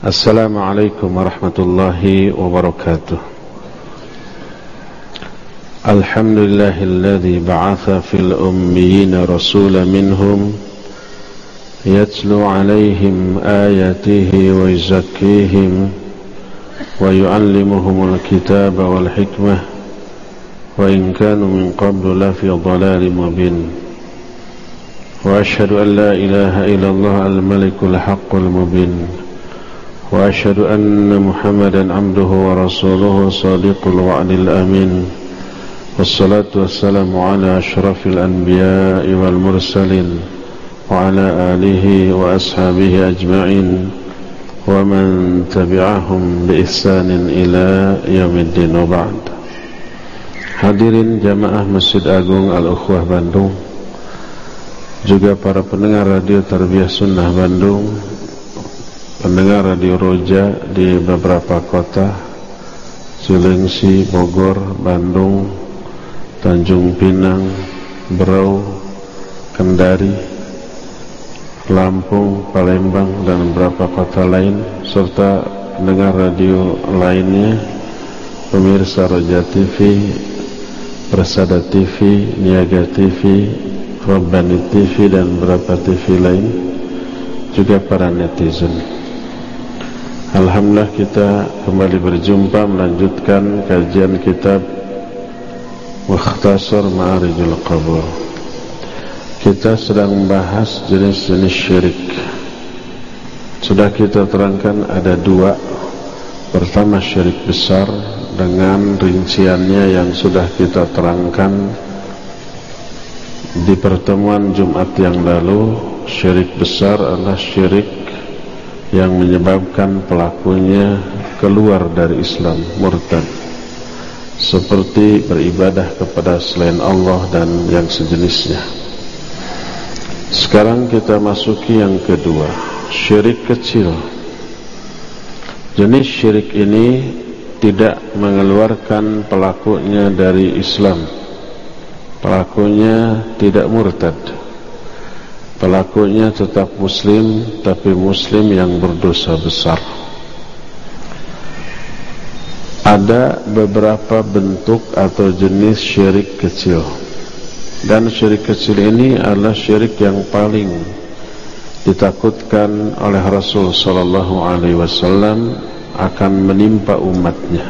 Assalamualaikum warahmatullahi wabarakatuh. Alhamdulillahilladzi ba'atha fil ummiyina rasulan minhum yatlu alaihim ayatihi wa yuzakkihim wa yu'allimuhumul kitaba wal hikmah wa in kanu min qablu lafi dhalalin mubin. Wa ashhadu an la ilaha illallah al-malikul haqqul mubin. وأشهد أن محمدا عبده ورسوله صادق الوعد الأمين والصلاة والسلام على أشرف الأنبياء والمرسلين وعلى آله وأصحابه أجمعين ومن تبعهم بإحسان إلى يوم الدين وبعد. Hadirin jamaah Masjid Agung Al-Ukhwah Bandung, juga para pendengar Radio Tarbiyah Sunnah Bandung, pendengar Radio Roja di beberapa kota, Cilengsi, Bogor, Bandung, Tanjung Pinang, Berau, Kendari, Lampung, Palembang, dan beberapa kota lain, serta pendengar radio lainnya, pemirsa Roja TV, Persada TV, Niaga TV, Rabbani TV, dan beberapa TV lain, juga para netizen. Alhamdulillah kita kembali berjumpa melanjutkan kajian kitab Mukhtasar Ma'arijul Qabul. Kita sedang membahas jenis-jenis syirik. Sudah kita terangkan ada dua. Pertama syirik besar dengan rinciannya yang sudah kita terangkan di pertemuan Jumat yang lalu. Syirik besar adalah syirik yang menyebabkan pelakunya keluar dari Islam, murtad, seperti beribadah kepada selain Allah dan yang sejenisnya. Sekarang kita masuki yang kedua, syirik kecil. Jenis syirik ini tidak mengeluarkan pelakunya dari Islam. Pelakunya tidak murtad, pelakunya tetap muslim, tapi muslim yang berdosa besar. Ada beberapa bentuk atau jenis syirik kecil, dan syirik kecil ini adalah syirik yang paling ditakutkan oleh Rasul sallallahu alaihi wasallam akan menimpa umatnya.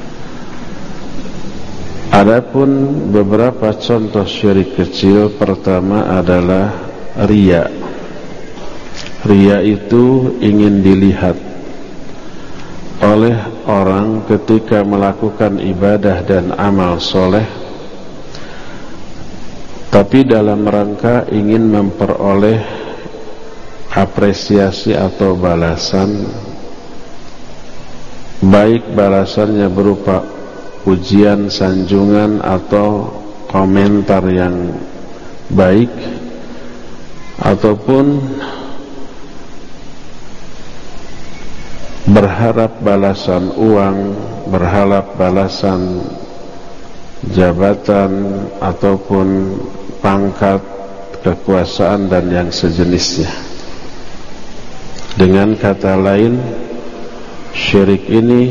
Adapun beberapa contoh syirik kecil, pertama adalah riya. Riya itu ingin dilihat oleh orang ketika melakukan ibadah dan amal soleh, tapi dalam rangka ingin memperoleh apresiasi atau balasan, baik balasannya berupa pujian, sanjungan, atau komentar yang baik, ataupun berharap balasan uang, berharap balasan jabatan, ataupun pangkat, kekuasaan, dan yang sejenisnya. Dengan kata lain, syirik ini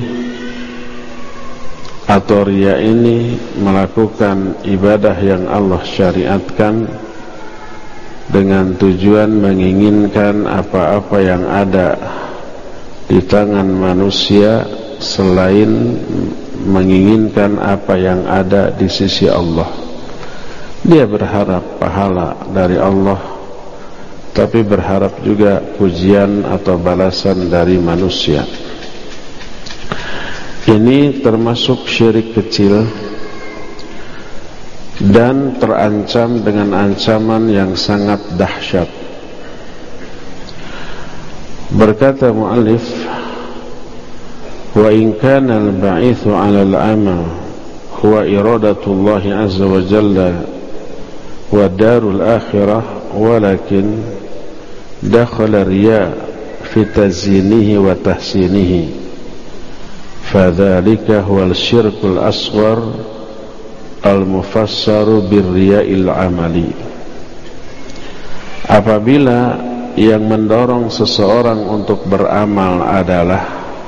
atau riya ini melakukan ibadah yang Allah syariatkan dengan tujuan menginginkan apa-apa yang ada di tangan manusia selain menginginkan apa yang ada di sisi Allah. Dia berharap pahala dari Allah, tapi berharap juga pujian atau balasan dari manusia. Ini termasuk syirik kecil dan terancam dengan ancaman yang sangat dahsyat. Berkata muallif, wa in kana al-ba'ithu 'ala al-amal huwa iradatullah azza wa jalla wa darul akhirah, walakin dakhala riya fi tazyinihi wa tahsinihi, fadzalika huwa al-syirkul asghar al-mufassaru birriya'il amali. Apabila yang mendorong seseorang untuk beramal adalah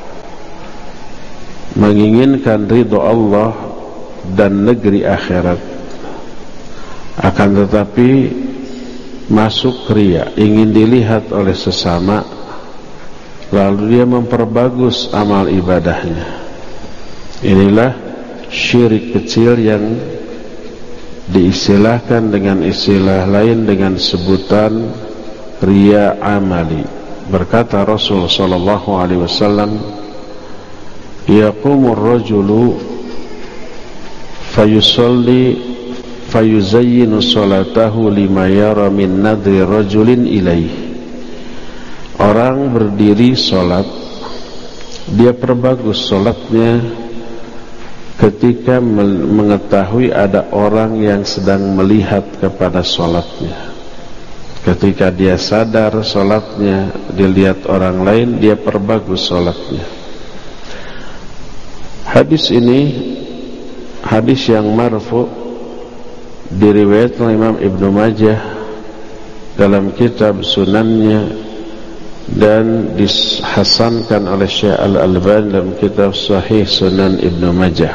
menginginkan ridho Allah dan negeri akhirat, akan tetapi masuk riya, ingin dilihat oleh sesama, lalu dia memperbagus amal ibadahnya. Inilah syirik kecil yang diistilahkan dengan istilah lain dengan sebutan riya amali. Berkata Rasul sallallahu alaihi wasallam, yaqumur rajulu fayusalli fayuzayyinu salatahu lima yara min nadri rajulin ilaih. Orang berdiri salat, dia perbagus salatnya ketika mengetahui ada orang yang sedang melihat kepada salatnya. Ketika dia sadar salatnya dilihat orang lain, dia perbagus salatnya. Hadis ini hadis yang marfu, diriwayatkan Imam Ibnu Majah dalam kitab sunannya dan dihasankan oleh Syekh Al-Albani dalam kitab Sahih Sunan Ibnu Majah.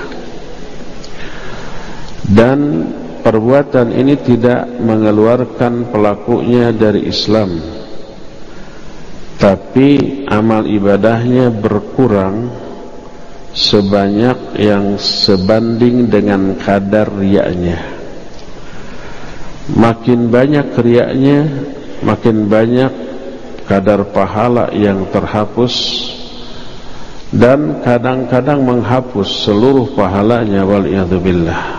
Dan perbuatan ini tidak mengeluarkan pelakunya dari Islam, tapi amal ibadahnya berkurang sebanyak yang sebanding dengan kadar riyanya. Makin banyak riyanya, makin banyak kadar pahala yang terhapus, dan kadang-kadang menghapus seluruh pahalanya, wal'iyadzubillah.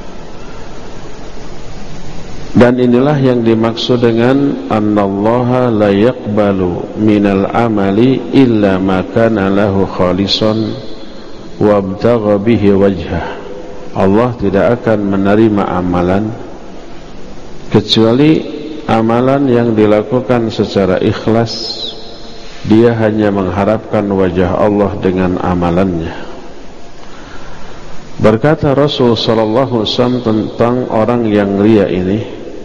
Dan inilah yang dimaksud dengan annallaha la yaqbalu minal amali illa ma kana lahu khalisan wabtagha bihi wajhah. Allah tidak akan menerima amalan kecuali amalan yang dilakukan secara ikhlas, dia hanya mengharapkan wajah Allah dengan amalannya. Berkata Rasul sallallahu alaihi wasallam tentang orang yang riya ini,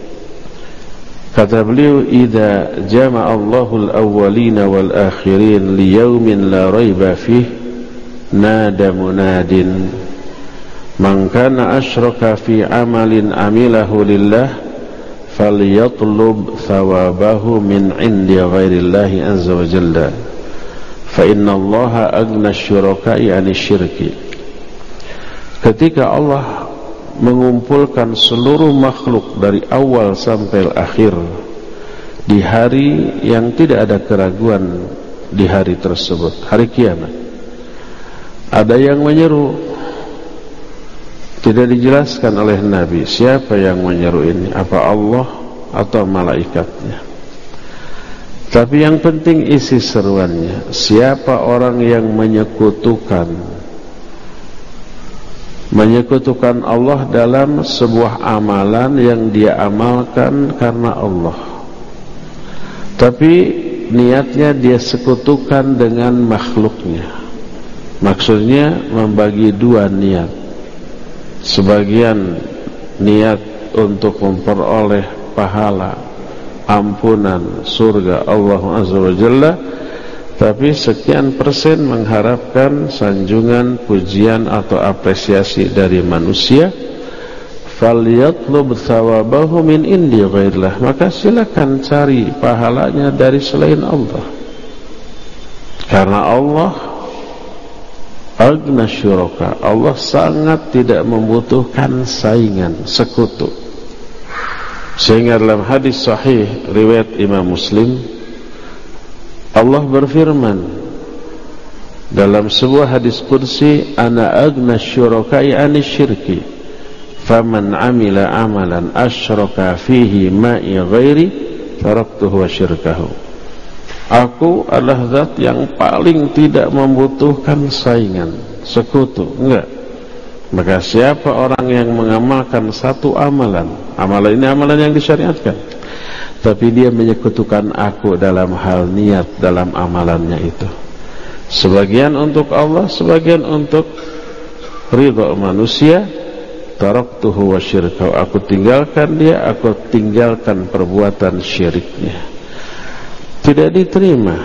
kata beliau, idza jama'a Allahul awwalina wal akhirin li yaumin la raiba fihi nada munadin man kana asyraka fi amalin amilahu lillah falyatlub thawabahu min indi ghairillahi azza wa jalla fa inna allaha aghna syuraka'i 'ani syirki. Ketika Allah mengumpulkan seluruh makhluk dari awal sampai akhir di hari yang tidak ada keraguan, di hari tersebut, hari kiamat, ada yang menyeru, tidak dijelaskan oleh Nabi siapa yang menyeru ini, apa Allah atau malaikatnya. Tapi yang penting isi seruannya, siapa orang yang menyekutukan Allah dalam sebuah amalan yang dia amalkan karena Allah, tapi niatnya dia sekutukan dengan makhluknya. Maksudnya membagi dua niat, sebagian niat untuk memperoleh pahala, ampunan, surga Allah azza wa jalla, tapi sekian persen mengharapkan sanjungan, pujian atau apresiasi dari manusia. falyatlub thawabahu min indi ghairillah, maka silakan cari pahalanya dari selain Allah, karena Allah aghna syuraka, Allah sangat tidak membutuhkan saingan, sekutu. Sehingga dalam hadis sahih riwayat Imam Muslim, Allah berfirman dalam sebuah hadis qudsi, ana aghna syuraka'i 'ani syirki faman 'amila amalan asyraka fihi ma'i ghairi taraktuhu wa syirkahu. Aku adalah zat yang paling tidak membutuhkan saingan, sekutu, enggak. Maka siapa orang yang mengamalkan satu amalan, amalan ini amalan yang disyariatkan, tapi dia menyekutukan aku dalam hal niat dalam amalannya itu, sebagian untuk Allah, sebagian untuk ridha manusia, taraktuhu wa syirkahu, aku tinggalkan dia, aku tinggalkan perbuatan syiriknya. tidak diterima.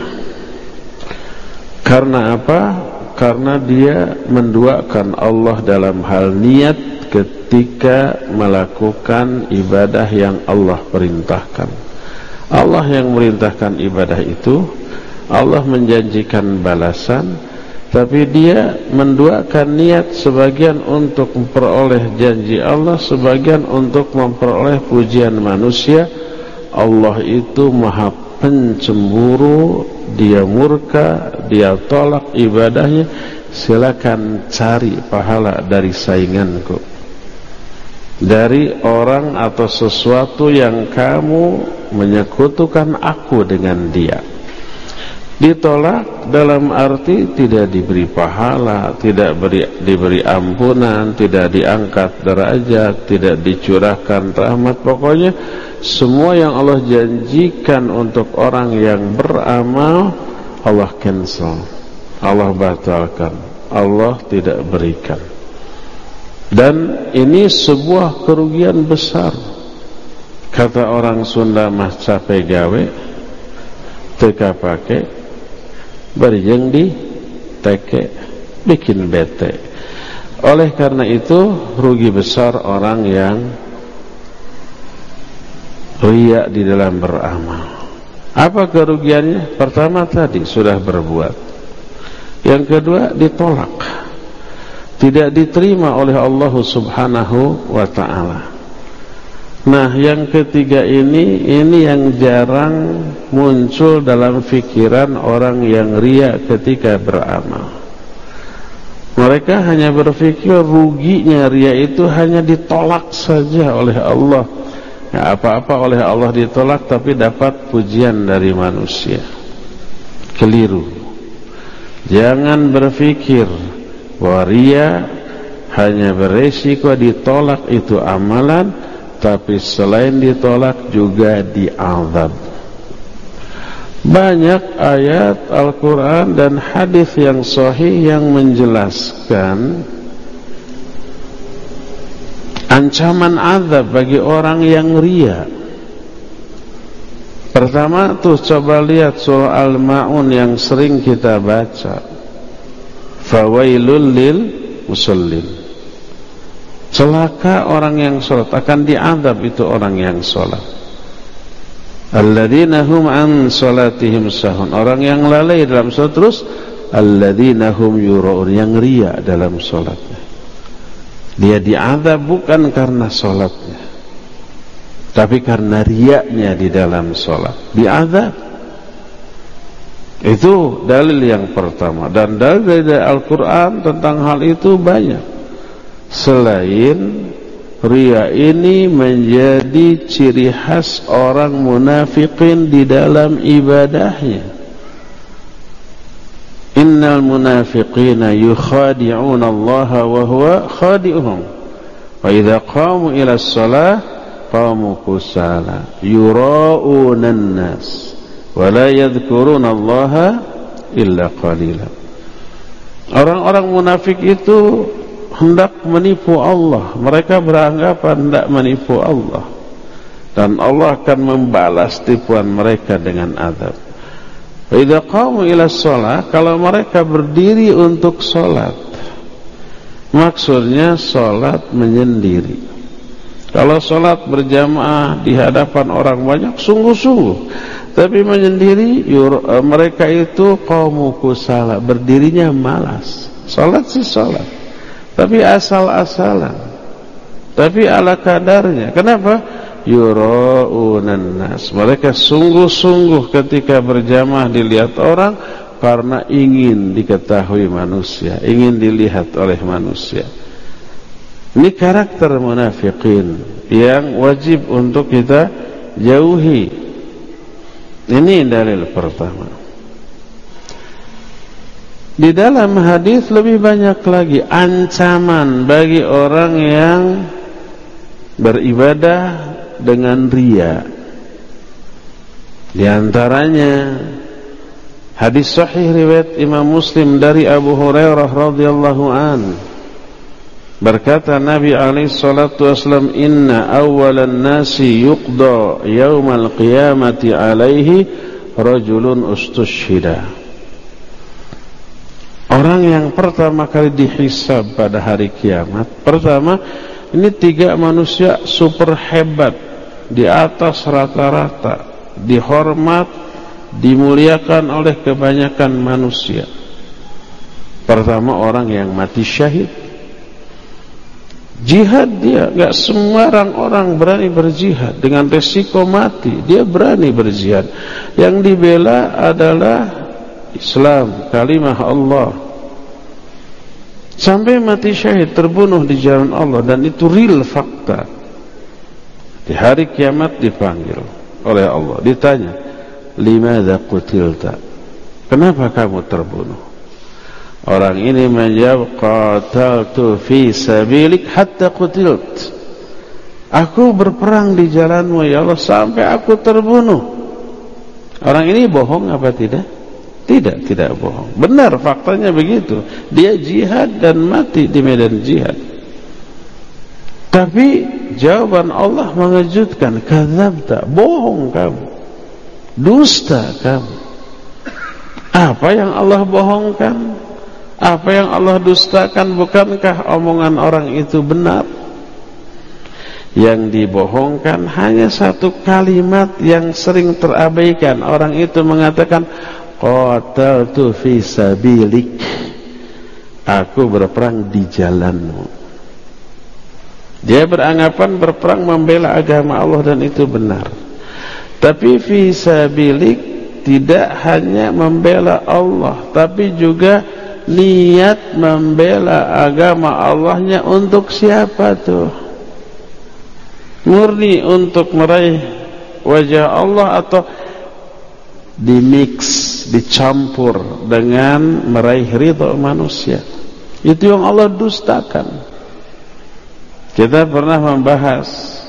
Karena apa? Karena dia menduakan Allah dalam hal niat ketika melakukan ibadah yang Allah perintahkan. Allah yang merintahkan ibadah itu, Allah menjanjikan balasan, tapi dia menduakan niat sebagian untuk memperoleh janji Allah, sebagian untuk memperoleh pujian manusia. Allah itu maha pencemburu, dia murka, dia tolak ibadahnya. Silakan cari pahala dari sainganku, dari orang atau sesuatu yang kamu menyekutukan aku dengan dia. Ditolak dalam arti tidak diberi pahala, tidak diberi ampunan, tidak diangkat derajat, tidak dicurahkan rahmat. Pokoknya semua yang Allah janjikan untuk orang yang beramal, Allah cancel, Allah batalkan, Allah tidak berikan. Dan ini sebuah kerugian besar. Kata orang Sunda mah capek gawe teka pake, berjeng di teke, bikin bete. Oleh karena itu rugi besar orang yang riya di dalam beramal. Apa kerugiannya? Pertama tadi sudah berbuat, yang kedua ditolak, tidak diterima oleh Allah Subhanahu wa ta'ala. Nah, yang ketiga ini yang jarang muncul dalam pikiran orang yang riya ketika beramal. Mereka hanya berpikir ruginya riya itu hanya ditolak saja oleh Allah. Ya, apa-apa oleh Allah ditolak, tapi dapat pujian dari manusia. Keliru. Jangan berpikir bahwa riya hanya beresiko ditolak itu amalan, tapi selain ditolak juga diazab. Banyak ayat Al-Quran dan hadis yang sahih yang menjelaskan ancaman azab bagi orang yang riya. Pertama tuh coba lihat surah Al-Ma'un yang sering kita baca, fawailul lil musallin. Celaka orang yang sholat, akan diazab itu orang yang sholat. Alladzina hum an sholatihim sahun, orang yang lalai dalam sholat. Terus alladzina hum yura'un, yang riya dalam sholatnya. Dia diazab bukan karena sholatnya, tapi karena riyanya di dalam sholat, diazab. Itu dalil yang pertama. Dan dalil dari Al-Quran tentang hal itu banyak. Selain riya ini menjadi ciri khas orang munafikin di dalam ibadahnya. Innal munafiqina yukhadi'una Allah wa huwa khadi'uhum. Wa idza qamu ila shalah qamu kusala yura'una an-nas wa la yadhkuruna Allah illa qalila. Orang-orang munafik itu hendak menipu Allah. Mereka beranggapan hendak menipu Allah, dan Allah akan membalas tipuan mereka dengan azab. Idza qamu ila shalah, kalau mereka berdiri untuk salat, maksudnya salat menyendiri. Kalau salat berjamaah di hadapan orang banyak sungguh-sungguh, tapi menyendiri mereka itu qaumu kusala, berdirinya malas. Salat sih salat, tapi asal-asalan, tapi ala kadarnya. Kenapa? Yura'unan nas, mereka sungguh-sungguh ketika berjamaah dilihat orang, karena ingin diketahui manusia, ingin dilihat oleh manusia. Ini karakter munafikin yang wajib untuk kita jauhi. Ini dalil pertama. Di dalam hadis lebih banyak lagi ancaman bagi orang yang beribadah dengan riya. Di antaranya hadis sahih riwayat Imam Muslim dari Abu Hurairah radhiyallahu an, berkata Nabi alaihi salatu wasallam, inna awwalan nasi yuqda yaumal qiyamati alaihi rajulun ustushhida. Orang yang pertama kali dihisab pada hari kiamat, pertama, ini 3 manusia super hebat, di atas rata-rata, dihormat, dimuliakan oleh kebanyakan manusia. Pertama, orang yang mati syahid. Jihad dia, gak sembarang orang berani berjihad dengan resiko mati. Dia berani berjihad. Yang dibela adalah Islam, kalimah Allah. Sampai mati syahid, terbunuh di jalan Allah. Dan itu real fakta. Di hari kiamat dipanggil oleh Allah, ditanya, limadza qutilta? Kenapa kamu terbunuh? Orang ini menjawab, qataltu fi sabilik hatta qutilt. Aku berperang di jalanmu ya Allah sampai aku terbunuh. Orang ini bohong apa tidak? Tidak bohong. Benar, faktanya begitu. Dia jihad dan mati di medan jihad. Tapi jawaban Allah mengejutkan. Kadzabta, bohong kamu, dusta kamu. Apa yang Allah bohongkan? Apa yang Allah dustakan? Bukankah omongan orang itu benar? Yang dibohongkan hanya satu kalimat yang sering terabaikan. Orang itu mengatakan, qataltu fi sabilik. Aku berperang di jalanmu. Dia beranggapan berperang membela agama Allah dan itu benar. Tapi fi sabilik tidak hanya membela Allah, tapi juga niat membela agama Allahnya untuk siapa tuh? Murni untuk meraih wajah Allah atau dimix, dicampur dengan meraih ridha manusia? Itu yang Allah dustakan. Kita pernah membahas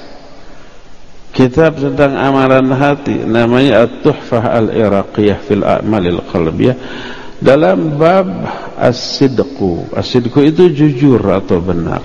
kitab tentang amalan hati, namanya At-Tuhfah Al-Iraqiyah fil A'malil Qalbiyah, dalam bab as-sidqu. As-sidqu itu jujur atau benar.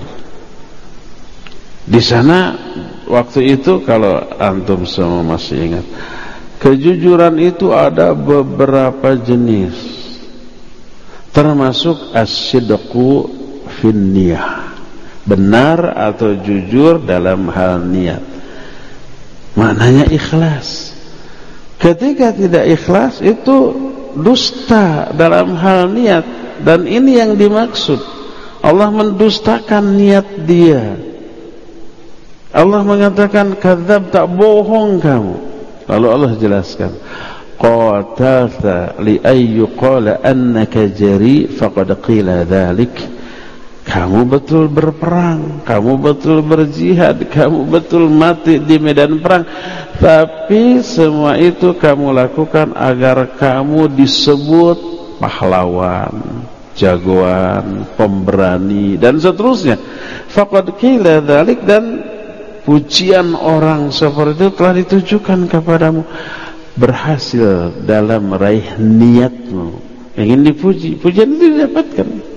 Di sana waktu itu, kalau antum semua masih ingat, kejujuran itu ada beberapa jenis, termasuk as-sidqu fin niyah, benar atau jujur dalam hal niat. Maknanya ikhlas. Ketika tidak ikhlas itu dusta dalam hal niat. Dan ini yang dimaksud. Allah mendustakan niat dia. Allah mengatakan kadzab, tak bohong kamu. Lalu Allah jelaskan, qatalta li ayyuqala annaka jari faqad qila dzalik. Kamu betul berperang, kamu betul berjihad, kamu betul mati di medan perang. Tapi semua itu kamu lakukan agar kamu disebut pahlawan, jagoan, pemberani, dan seterusnya. Faqad qila dzalik, dan pujian orang seperti itu telah ditujukan kepadamu. Berhasil dalam meraih niatmu. Ingin dipuji, pujian itu didapatkan.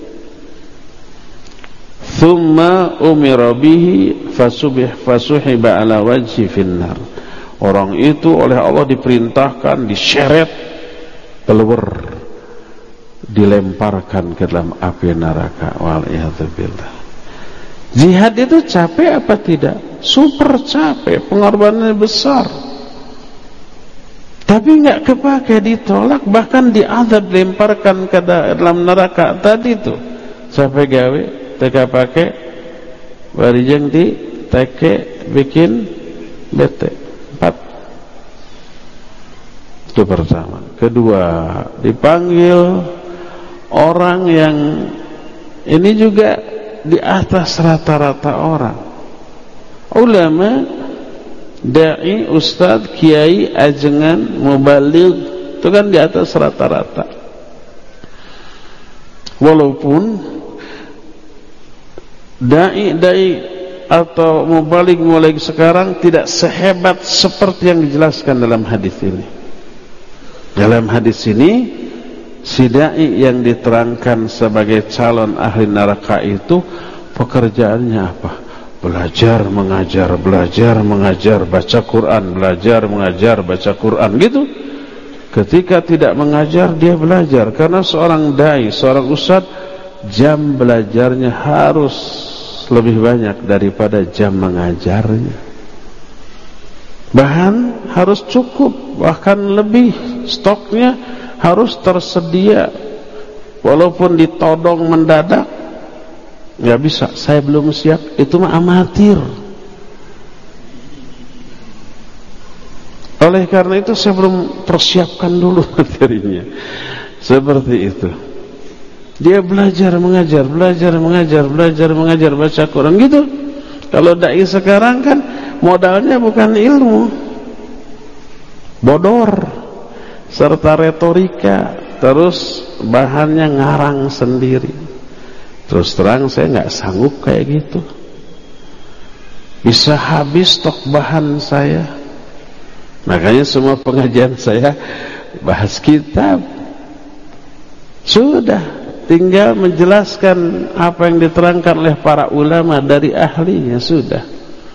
Thumma umira bihi fasuhiba ala wajhi finnar. Orang itu oleh Allah diperintahkan, diseret keluar, dilemparkan ke dalam api neraka. Wal'iyadzubillah. Jihad itu capek apa tidak? Super capek, pengorbanannya besar. Tapi enggak kepake, ditolak, bahkan diazab, dilemparkan ke dalam neraka. Tadi itu capek gawe, teka pakai barijeng di teke bikin bete. 4. Itu pertama. Kedua, dipanggil orang yang ini juga di atas rata-rata orang. Ulama, dai, ustadz, kiai, ajengan, mubaligh, itu kan di atas rata-rata. Walaupun dai atau mubaligh sekarang tidak sehebat seperti yang dijelaskan dalam hadis ini. Dalam hadis ini, si dai yang diterangkan sebagai calon ahli neraka itu pekerjaannya apa? Belajar, mengajar, baca Quran, belajar, mengajar, baca Quran, gitu. Ketika tidak mengajar, dia belajar. Karena seorang dai, seorang ustadz, jam belajarnya harus lebih banyak daripada jam mengajarnya. Bahan harus cukup, bahkan lebih. Stoknya harus tersedia. Walaupun ditodong mendadak, nggak bisa, saya belum siap, itu mah amatir. Oleh karena itu saya belum persiapkan dulu materinya. Seperti itu. Dia belajar mengajar, belajar mengajar, belajar mengajar, baca Quran gitu. Kalau dai sekarang kan modalnya bukan ilmu, bodor serta retorika, terus bahannya ngarang sendiri. Terus terang saya nggak sanggup kayak gitu. Bisa habis stok bahan saya. Makanya semua pengajian saya bahas kitab. Sudah, tinggal menjelaskan apa yang diterangkan oleh para ulama dari ahlinya, sudah.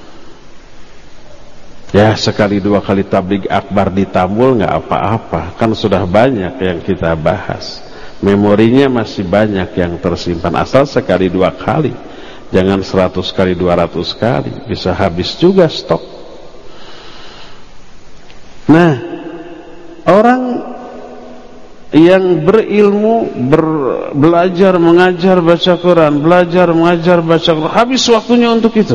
Ya, sekali dua kali tabligh akbar ditambul nggak apa-apa, kan sudah banyak yang kita bahas. Memorinya masih banyak yang tersimpan, asal sekali dua kali. Jangan 100 kali 200 kali, bisa habis juga stok. Nah, orang yang berilmu, belajar, mengajar, baca Quran, belajar, mengajar, baca Quran, habis waktunya untuk itu.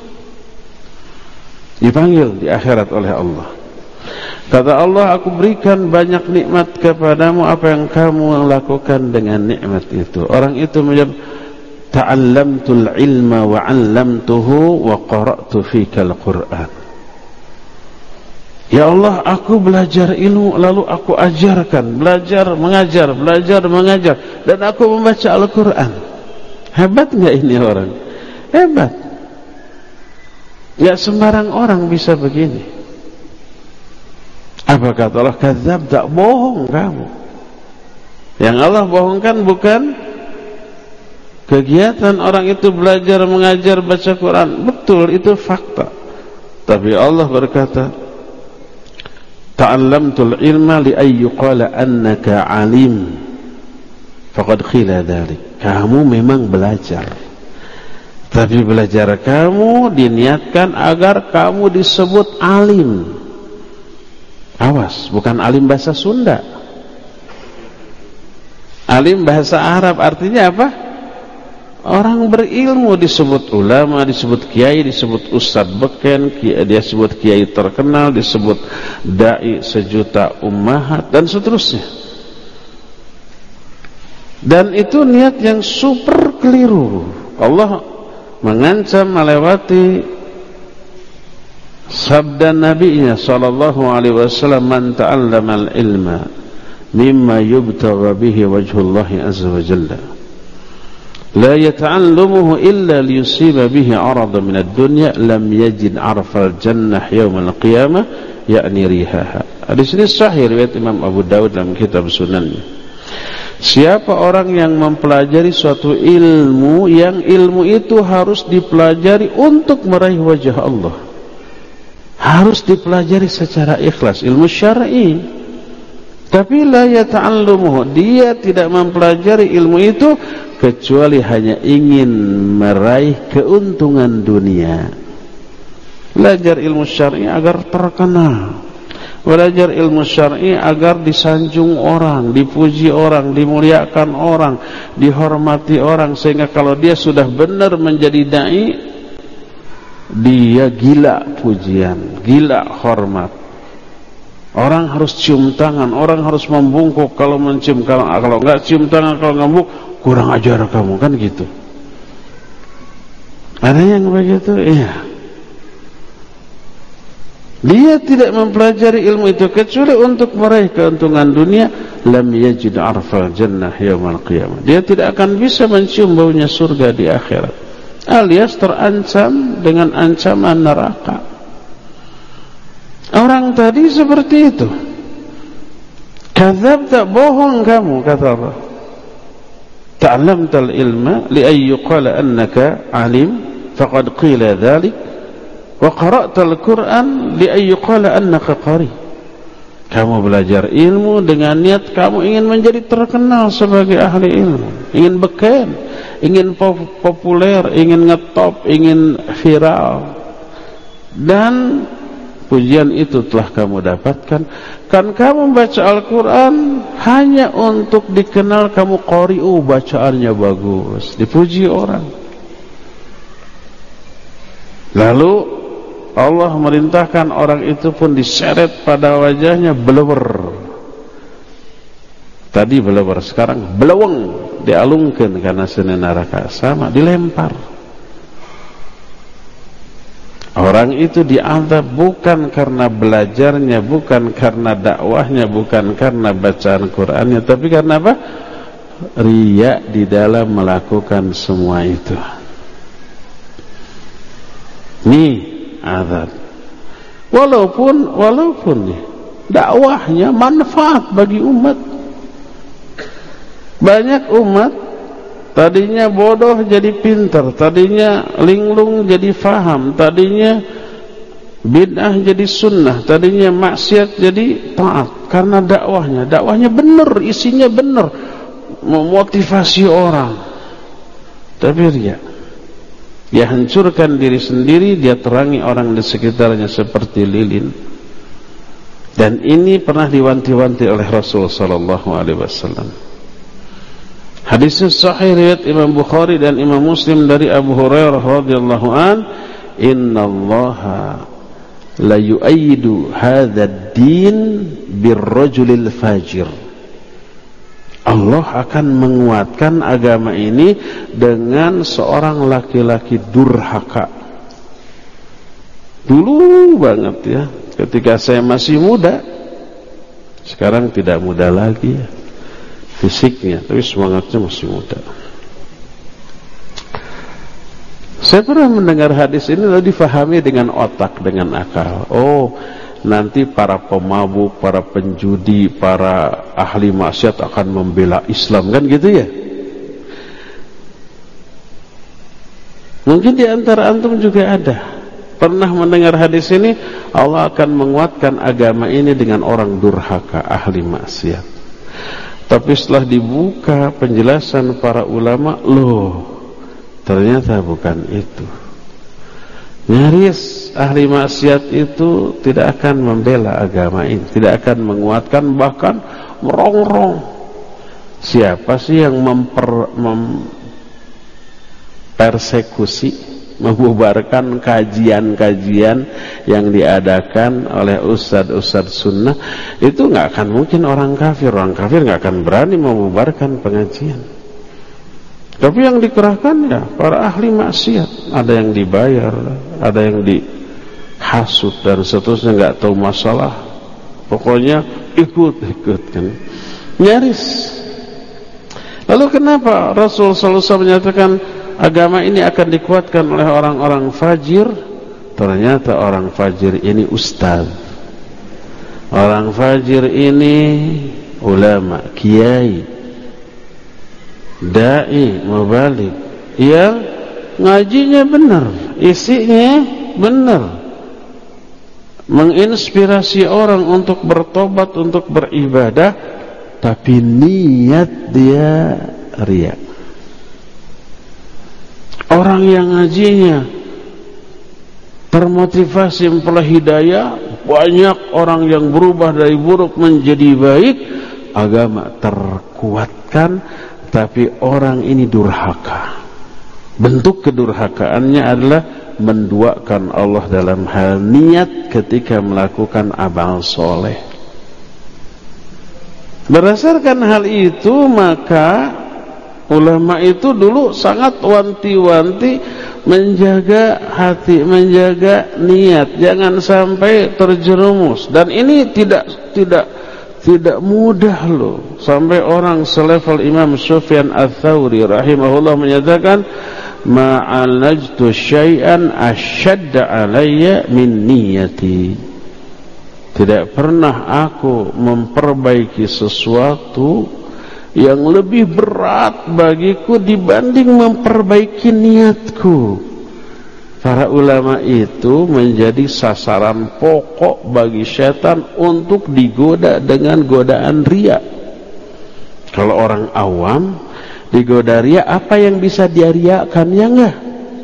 Dipanggil di akhirat oleh Allah. Kata Allah, aku berikan banyak nikmat kepadamu, apa yang kamu lakukan dengan nikmat itu? Orang itu menjawab, ta'allamtul ilma wa 'allamtuhu wa qara'tu fikal Qur'an. Ya Allah, aku belajar ilmu lalu aku ajarkan, belajar mengajar, dan aku membaca Al-Quran. Hebat nggak ini orang? Hebat. Nggak sembarang orang bisa begini. Apa kata Allah? Kadzab, tak bohong kamu. Yang Allah bohongkan bukan kegiatan orang itu belajar mengajar baca Quran. Betul, itu fakta. Tapi Allah berkata, ta'allamtul ilma li ayyuqala annaka alim faqad khila dhalik. Kamu memang belajar, tapi belajar kamu diniatkan agar kamu disebut alim. Awas, bukan alim bahasa Sunda. Alim bahasa Arab artinya apa? Orang berilmu, disebut ulama, disebut kiai, disebut ustadz beken, dia disebut kiai terkenal, disebut dai sejuta ummahat, dan seterusnya. Dan itu niat yang super keliru. Allah mengancam melewati sabda Nabi-Nya sallallahu alaihi wasallam, man ta'allama al-ilma mimma yubtagha bihi wajhullahi azza wa jalla la yata'allamuhu illa liyusiba bihi 'aradan min ad-dunya lam yajid 'arfal jannah yaumal qiyamah yakni rihaha. Hadis ini sahih riwayat Imam Abu Dawud dalam kitab Sunannya. Siapa orang yang mempelajari suatu ilmu, yang ilmu itu harus dipelajari untuk meraih wajah Allah, harus dipelajari secara ikhlas, ilmu syar'i. Tapi la yata'allamuhu, dia tidak mempelajari ilmu itu kecuali hanya ingin meraih keuntungan dunia. Belajar ilmu syar'i agar terkenal, belajar ilmu syar'i agar disanjung orang, dipuji orang, dimuliakan orang, dihormati orang, sehingga kalau dia sudah benar menjadi dai, dia gila pujian, gila hormat. Orang harus cium tangan, orang harus membungkuk kalau mencium, kalau enggak cium tangan, kalau ngambuk kurang ajar kamu, kan gitu. Ada yang begitu? Iya. Dia tidak mempelajari ilmu itu kecuali untuk meraih keuntungan dunia, lam yajid arfal jannah yaumal qiyamah. Dia tidak akan bisa mencium baunya surga di akhirat, alias terancam dengan ancaman neraka. Orang tadi seperti itu. Kadzab, tak bohong kamu, kata Allah. Ta'allamtal ilma li ayyuqala annaka alim faqad qila dhalik wa qara'tal Qur'an li ayyuqala annaka qari. Kamu belajar ilmu dengan niat kamu ingin menjadi terkenal sebagai ahli ilmu, ingin beken, ingin populer, ingin ngetop, ingin viral. Dan pujian itu telah kamu dapatkan. Kan kamu baca Al-Quran hanya untuk dikenal kamu qari'u, bacaannya bagus, dipuji orang. Lalu Allah merintahkan orang itu pun diseret pada wajahnya belewer. Tadi belewer, sekarang beleweng, dialungkan karena seni neraka, sama, dilempar. Orang itu diazab bukan karena belajarnya, bukan karena dakwahnya, bukan karena bacaan Qur'annya, tapi karena apa? Riya di dalam melakukan semua itu. Nih azab. Walaupun dakwahnya manfaat bagi umat. Banyak umat tadinya bodoh jadi pintar, tadinya linglung jadi faham, tadinya bid'ah jadi sunnah, tadinya maksiat jadi taat karena dakwahnya benar, isinya benar, memotivasi orang. Tapi riya, dia hancurkan diri sendiri, dia terangi orang di sekitarnya seperti lilin. Dan ini pernah diwanti-wanti oleh Rasul sallallahu alaihi wasallam. Hadis sahih riwayat Imam Bukhari dan Imam Muslim dari Abu Hurairah radhiyallahu an, "Innallaha la yu'ayyidu hadzal din birrajulil fajir." Allah akan menguatkan agama ini dengan seorang laki-laki durhaka. Dulu banget ya, ketika saya masih muda. Sekarang tidak muda lagi ya, fisiknya, tapi semangatnya masih muda. Saya pernah mendengar hadis ini lalu difahami dengan otak, dengan akal. Oh, nanti para pemabuk, para penjudi, para ahli maksiat akan membela Islam, kan gitu ya? Mungkin di antara antum juga ada pernah mendengar hadis ini, Allah akan menguatkan agama ini dengan orang durhaka, ahli maksiat. Tapi setelah dibuka penjelasan para ulama, loh, ternyata bukan itu. Nyaris ahli maksiat itu tidak akan membela agama ini, tidak akan menguatkan, bahkan merongrong. Siapa sih yang mempersekusi, membubarkan kajian-kajian yang diadakan oleh ustadz-ustadz sunnah? Itu nggak akan mungkin orang kafir. Orang kafir nggak akan berani membubarkan pengajian. Tapi yang dikerahkan ya para ahli maksiat. Ada yang dibayar, ada yang dihasut dan seterusnya, nggak tahu masalah. Pokoknya ikut kan. Nyaris. Lalu kenapa Rasul sallallahu alaihi wasallam menyatakan agama ini akan dikuatkan oleh orang-orang fajir? Ternyata orang fajir ini ustaz. Orang fajir ini ulama, kiai, dai, mubalik, yang ngajinya benar, isinya benar, menginspirasi orang untuk bertobat, untuk beribadah, tapi niat dia riya. Orang yang ngajinya termotivasi memperoleh hidayah, banyak orang yang berubah dari buruk menjadi baik, agama terkuatkan. Tapi orang ini durhaka. Bentuk kedurhakaannya adalah menduakan Allah dalam hal niat ketika melakukan amal soleh. Berdasarkan hal itu, maka ulama itu dulu sangat wanti-wanti menjaga hati, menjaga niat, jangan sampai terjerumus. Dan ini tidak mudah loh. Sampai orang selevel Imam Sufyan Ats-Tsauri rahimahullah menyatakan, ma'alajtu syai'an asyadda alayya min niyati. Tidak pernah aku memperbaiki sesuatu yang lebih berat bagiku dibanding memperbaiki niatku. Para ulama itu menjadi sasaran pokok bagi setan untuk digoda dengan godaan riya. Kalau orang awam digoda riya, apa yang bisa dia riakan? Ya enggak,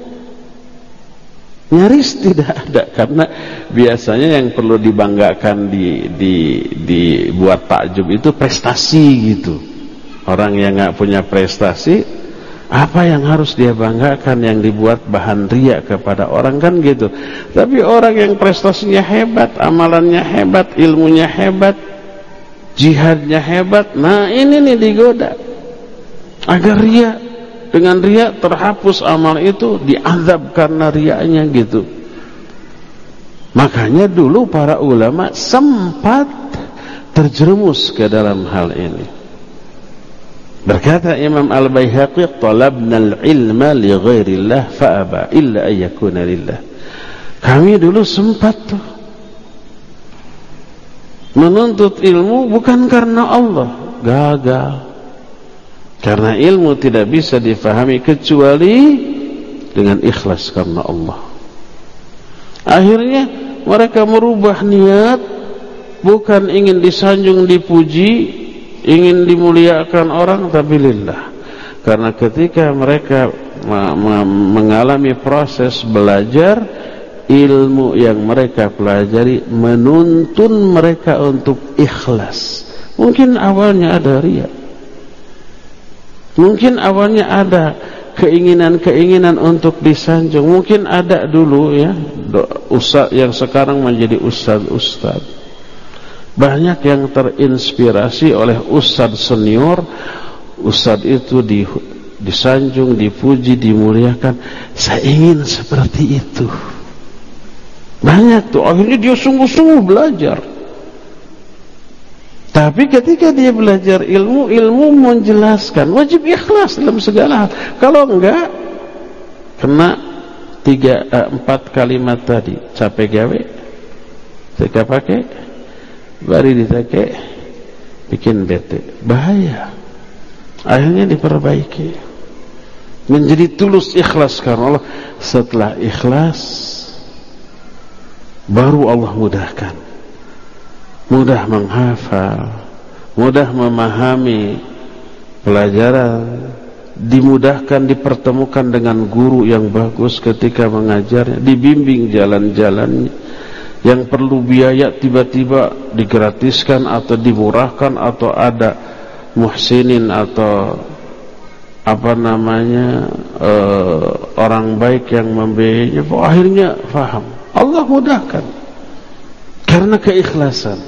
nyaris tidak ada. Karena biasanya yang perlu dibanggakan dibuat takjub itu prestasi gitu. Orang yang enggak punya prestasi, apa yang harus dia banggakan yang dibuat bahan riya kepada orang, kan gitu. Tapi orang yang prestasinya hebat, amalannya hebat, ilmunya hebat, jihadnya hebat, nah ini nih digoda agar riya. Dengan riya terhapus amal itu, diazab karena riyanya gitu. Makanya dulu para ulama sempat terjerumus ke dalam hal ini. Berkata Imam Al-Baihaqi, "Talabna al-ilma li ghairillah fa'aba illa ayyakuna lillah." Kami dulu sempat tuh menuntut ilmu bukan karena Allah, gagal. Karena ilmu tidak bisa difahami kecuali dengan ikhlas karena Allah. Akhirnya mereka merubah niat, bukan ingin disanjung, dipuji, ingin dimuliakan orang, tapi lillah. Karena ketika mereka mengalami proses belajar, ilmu yang mereka pelajari menuntun mereka untuk ikhlas. Mungkin awalnya ada riya, mungkin awalnya ada keinginan-keinginan untuk disanjung, mungkin ada dulu ya ustaz yang sekarang menjadi ustaz-ustaz. Banyak yang terinspirasi oleh ustaz senior. Ustaz itu disanjung, dipuji, dimuliakan. Saya ingin seperti itu. Banyak tuh, akhirnya dia sungguh-sungguh belajar. Tapi ketika dia belajar ilmu, ilmu menjelaskan, wajib ikhlas dalam segala hal. Kalau enggak, kena 4 kalimat tadi, capek gawe, teka pakai, bari ditake, bikin bete, bahaya. Akhirnya diperbaiki, menjadi tulus ikhlas karena Allah. Setelah ikhlas, baru Allah mudahkan, mudah menghafal, mudah memahami pelajaran, dimudahkan dipertemukan dengan guru yang bagus ketika mengajarnya, dibimbing jalan-jalannya. Yang perlu biaya tiba-tiba digratiskan atau dimurahkan, atau ada muhsinin atau orang baik yang membiayainya. Akhirnya faham, Allah mudahkan karena keikhlasan.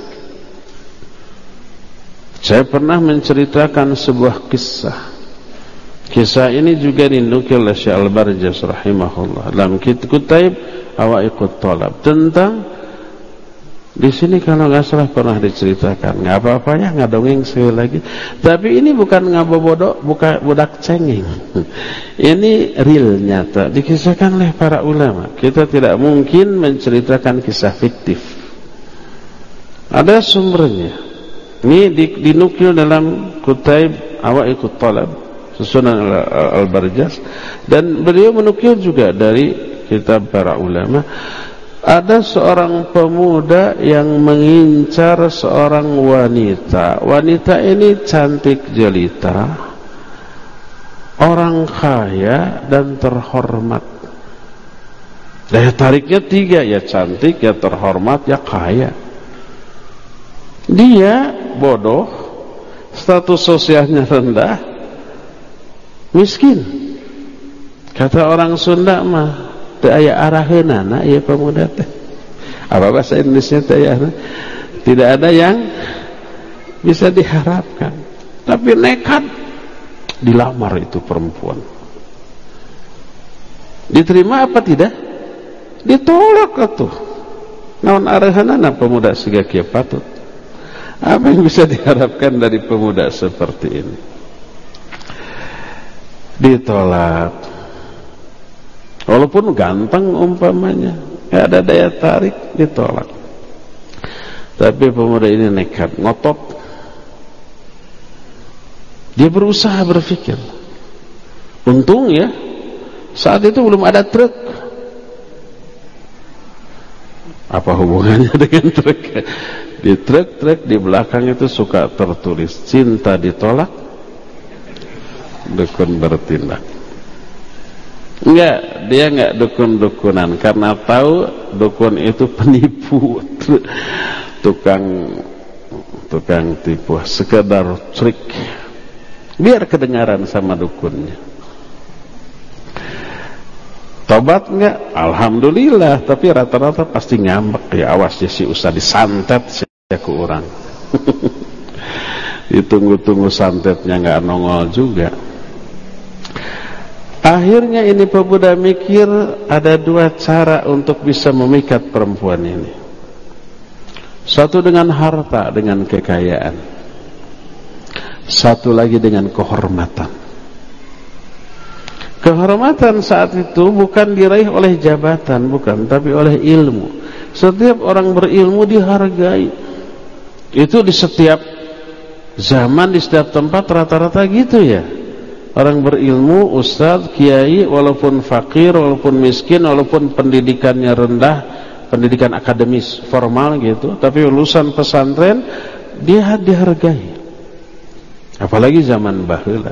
Saya pernah menceritakan sebuah kisah. Kisah ini juga dinukil oleh Syekh Al-Barjas rahimahullah dalam Kutaib Awaiqut Thalab, tentang di sini kalau nggak salah pernah diceritakan. Nggak apa-apa ya, nggak dongeng sekali lagi. Tapi ini bukan ngabobodok, bukan budak cengeng. Ini real, nyata, dikisahkan oleh para ulama. Kita tidak mungkin menceritakan kisah fiktif. Ada sumbernya. Ini dinukil dalam Kutaib Awaiqut Thalab, susunan Al-Barjas, dan beliau menukil juga dari kitab para ulama. Ada seorang pemuda yang mengincar seorang wanita. Wanita ini cantik jelita, orang kaya dan terhormat. Daya tariknya 3, ya cantik, ya terhormat, ya kaya. Dia bodoh, status sosialnya rendah, miskin. Kata orang Sunda mah, teu aya araheunana ieu pemuda teh. Apa bahasa Indonesia teh ya? Tidak ada yang bisa diharapkan. Tapi nekat dilamar itu perempuan. Diterima apa tidak? Ditolak atuh. Naon araheunana pemuda siga kieu patut. Apa yang bisa diharapkan dari pemuda seperti ini? Ditolak. Walaupun ganteng umpamanya, gak ada daya tarik, ditolak. Tapi pemuda ini nekat, ngotot. Dia berusaha berpikir. Untung ya, saat itu belum ada truk. Apa hubungannya dengan truk? Di truk di belakang itu suka tertulis cinta ditolak, dukun bertindak. Enggak, dia enggak dukun-dukunan karena tahu dukun itu penipu, tukang tipu, sekedar trik biar kedengaran sama dukunnya. Tobat enggak? Alhamdulillah, tapi rata-rata pasti ngambek. Ya awas ya si usah disantet saya ke orang. Ditunggu-tunggu santetnya enggak nongol juga. Akhirnya ini pemuda mikir ada dua cara untuk bisa memikat perempuan ini. Satu dengan harta, dengan kekayaan. Satu lagi dengan kehormatan. Kehormatan saat itu bukan diraih oleh jabatan, bukan, tapi oleh ilmu. Setiap orang berilmu dihargai. Itu di setiap zaman, di setiap tempat rata-rata gitu ya. Orang berilmu, ustadz, kiai, walaupun fakir, walaupun miskin, walaupun pendidikannya rendah, pendidikan akademis formal gitu, tapi lulusan pesantren, dia dihargai. Apalagi zaman baheula.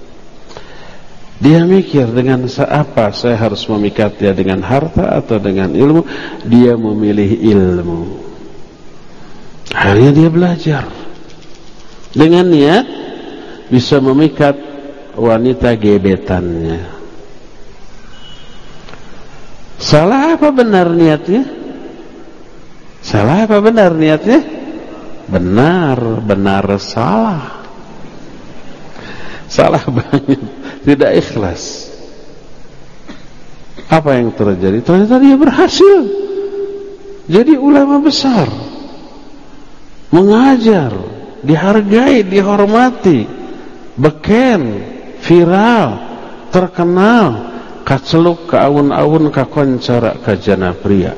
Dia mikir dengan apa saya harus memikat dia, dengan harta atau dengan ilmu? Dia memilih ilmu. Akhirnya dia belajar dengan niat bisa memikat wanita gebetannya. Salah apa benar niatnya? Salah apa benar niatnya? Benar salah. Salah banget, tidak ikhlas. Apa yang terjadi? Ternyata dia berhasil jadi ulama besar, mengajar, dihargai, dihormati, beken, viral, terkenal, kaceluk, kaawun-awun, kakoncara, kajana pria.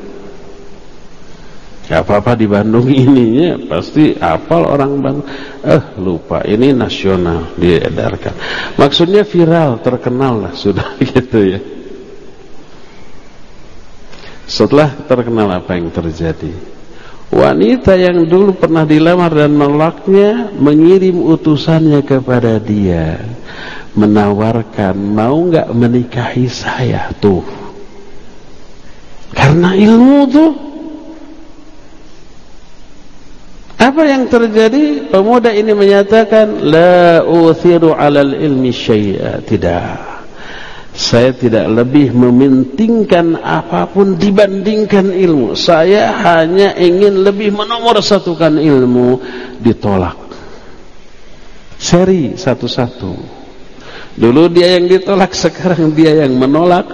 Ya apa-apa di Bandung ininya pasti hafal orang Bandung. Lupa, ini nasional diedarkan. Maksudnya viral, terkenal lah sudah gitu ya. Setelah terkenal apa yang terjadi? Wanita yang dulu pernah dilamar dan menolaknya mengirim utusannya kepada dia, menawarkan, mau nggak menikahi saya tuh? Karena ilmu tuh. Apa yang terjadi? Pemuda ini menyatakan, la uthiru 'alal ilmi syai'a. Tidak, saya tidak lebih mementingkan apapun dibandingkan ilmu. Saya hanya ingin lebih menomorsatukan ilmu. Ditolak seri satu-satu. Dulu dia yang ditolak, sekarang dia yang menolak.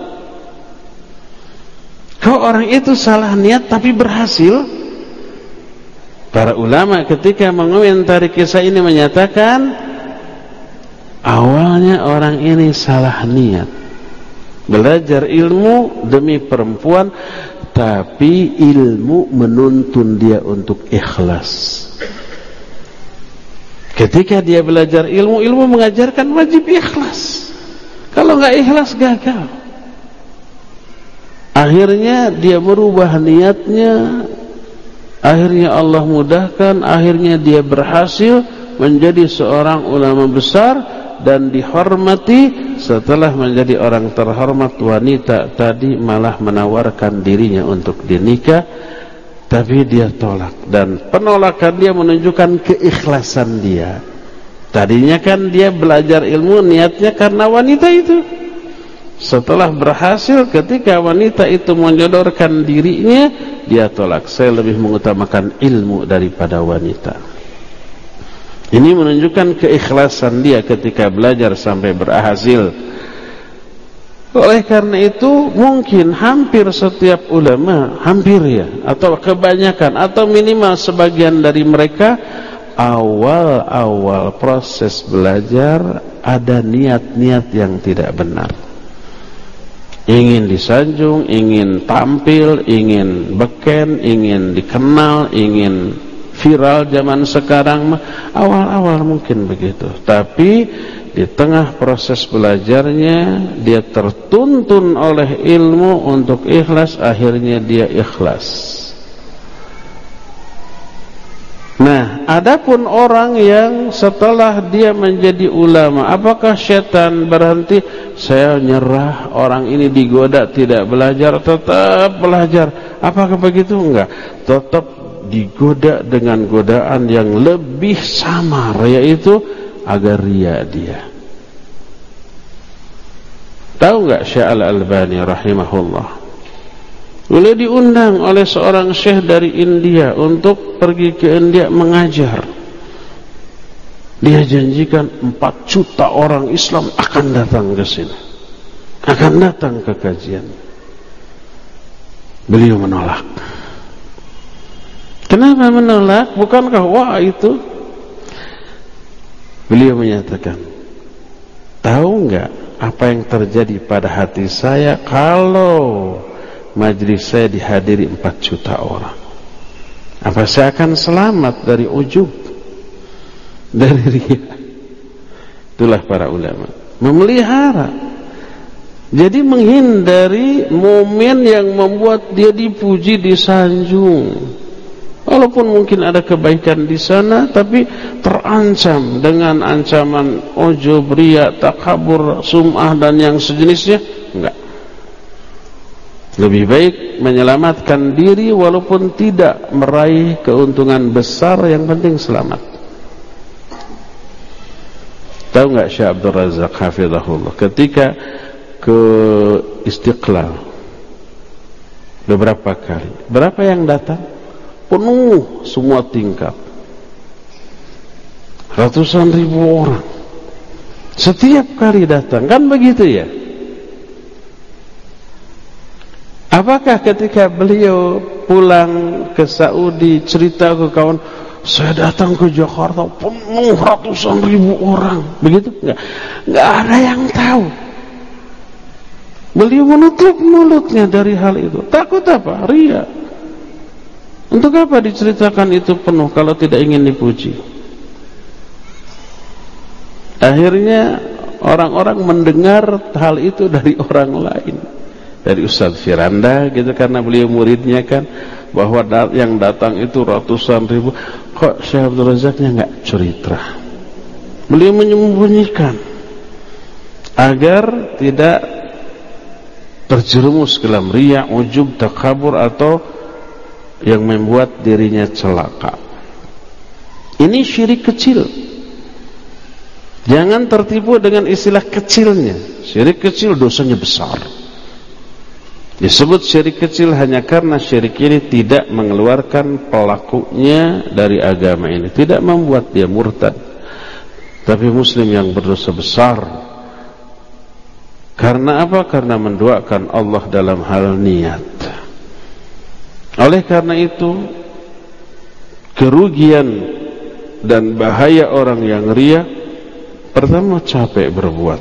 Kau orang itu salah niat tapi berhasil. Para ulama ketika mengomentari kisah ini menyatakan, awalnya orang ini salah niat, belajar ilmu demi perempuan, tapi ilmu menuntun dia untuk ikhlas. Ketika dia belajar ilmu, ilmu mengajarkan wajib ikhlas. Kalau nggak ikhlas gagal. Akhirnya dia merubah niatnya. Akhirnya Allah mudahkan, akhirnya dia berhasil menjadi seorang ulama besar dan dihormati. Setelah menjadi orang terhormat, wanita tadi malah menawarkan dirinya untuk dinikah, tapi dia tolak. Dan penolakan dia menunjukkan keikhlasan dia. Tadinya kan dia belajar ilmu niatnya karena wanita itu. Setelah berhasil, ketika wanita itu menyodorkan dirinya, dia tolak. Saya lebih mengutamakan ilmu daripada wanita. Ini menunjukkan keikhlasan dia ketika belajar sampai berhasil. Oleh karena itu, mungkin hampir setiap ulama, hampir ya, atau kebanyakan, atau minimal sebagian dari mereka, awal-awal proses belajar ada niat-niat yang tidak benar. Ingin disanjung, ingin tampil, ingin beken, ingin dikenal, ingin viral zaman sekarang. Awal-awal mungkin begitu, tapi di tengah proses belajarnya dia tertuntun oleh ilmu untuk ikhlas. Akhirnya dia ikhlas. Nah, adapun orang yang setelah dia menjadi ulama, apakah syaitan berhenti? Saya nyerah, orang ini digoda tidak belajar, tetap belajar. Apakah begitu? Enggak. Tetap digoda dengan godaan yang lebih samar, yaitu agar ria dia. Tahu enggak Syekh Al-Albani rahimahullah? Beliau diundang oleh seorang syekh dari India untuk pergi ke India mengajar. Dia janjikan 4 juta orang Islam akan datang ke sini, akan datang ke kajian. Beliau menolak. Kenapa menolak? Bukankah wah itu? Beliau menyatakan, tahu enggak apa yang terjadi pada hati saya kalau majlis saya dihadiri 4 juta orang? Apa saya akan selamat dari ujub, dari riya? Itulah para ulama memelihara. Jadi menghindari momen yang membuat dia dipuji, disanjung. Walaupun mungkin ada kebaikan di sana, tapi terancam dengan ancaman ujub, riya, takabur, sum'ah dan yang sejenisnya. Enggak. Lebih baik menyelamatkan diri walaupun tidak meraih keuntungan besar, yang penting selamat. Tahu enggak Syekh Abdul Razak hafizahullah ketika ke Istiqlal beberapa kali, berapa yang datang? Penuh semua tingkat, ratusan ribu orang setiap kali datang, kan begitu ya? Apakah ketika beliau pulang ke Saudi cerita ke kawan, saya datang ke Jakarta penuh ratusan ribu orang, begitu? Enggak ada yang tahu. Beliau menutup mulutnya dari hal itu. Takut apa? Riya. Untuk apa diceritakan itu penuh kalau tidak ingin dipuji? Akhirnya orang-orang mendengar hal itu dari orang lain, dari Ustaz Firanda gitu, karena beliau muridnya kan, bahwa yang datang itu ratusan ribu. Kok Syekh Abdul Razaknya enggak cerita? Beliau menyembunyikan agar tidak terjerumus ke dalam riya, ujub, takabur, atau yang membuat dirinya celaka. Ini syirik kecil. Jangan tertipu dengan istilah kecilnya. Syirik kecil dosanya besar. Disebut syirik kecil hanya karena syirik ini tidak mengeluarkan pelakunya dari agama ini, tidak membuat dia murtad. Tapi muslim yang berdosa besar. Karena apa? Karena menduakan Allah dalam hal niat. Oleh karena itu, kerugian dan bahaya orang yang riya, pertama capek berbuat,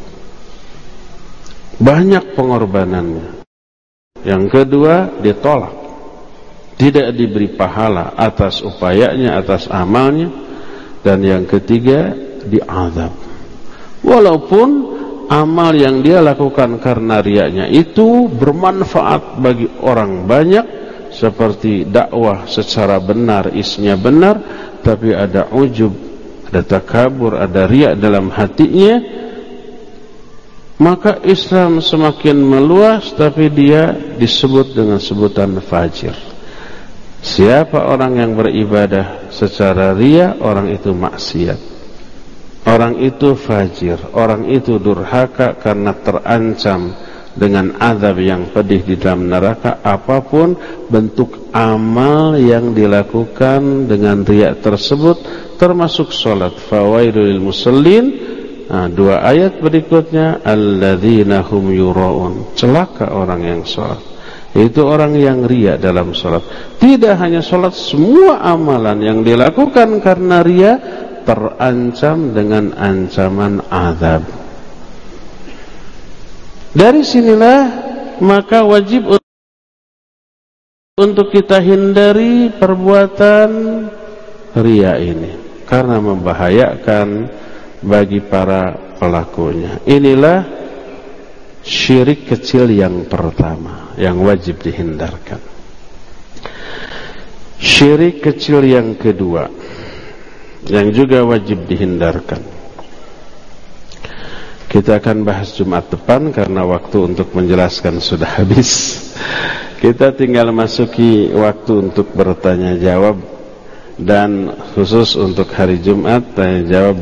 banyak pengorbanannya. Yang kedua, ditolak, tidak diberi pahala atas upayanya, atas amalnya. Dan yang ketiga, diazab. Walaupun amal yang dia lakukan karena riyanya itu bermanfaat bagi orang banyak, seperti dakwah secara benar, isinya benar, tapi ada ujub, ada takabur, ada riya dalam hatinya, maka Islam semakin meluas, tapi dia disebut dengan sebutan fajir. Siapa orang yang beribadah secara riya, orang itu maksiat, orang itu fajir, orang itu durhaka karena terancam dengan azab yang pedih di dalam neraka. Apapun bentuk amal yang dilakukan dengan riya tersebut, termasuk salat. Fawailul lil musallin. Nah, 2 ayat berikutnya, alladzina hum yura'un, celaka orang yang salat. Itu orang yang riya dalam salat. Tidak hanya salat, semua amalan yang dilakukan karena riya terancam dengan ancaman azab. Dari sinilah maka wajib untuk kita hindari perbuatan riya ini, karena membahayakan bagi para pelakunya. Inilah syirik kecil yang pertama yang wajib dihindarkan. Syirik kecil yang kedua yang juga wajib dihindarkan. Kita akan bahas Jumat depan karena waktu untuk menjelaskan sudah habis. Kita tinggal masuki waktu untuk bertanya jawab, dan khusus untuk hari Jumat tanya jawab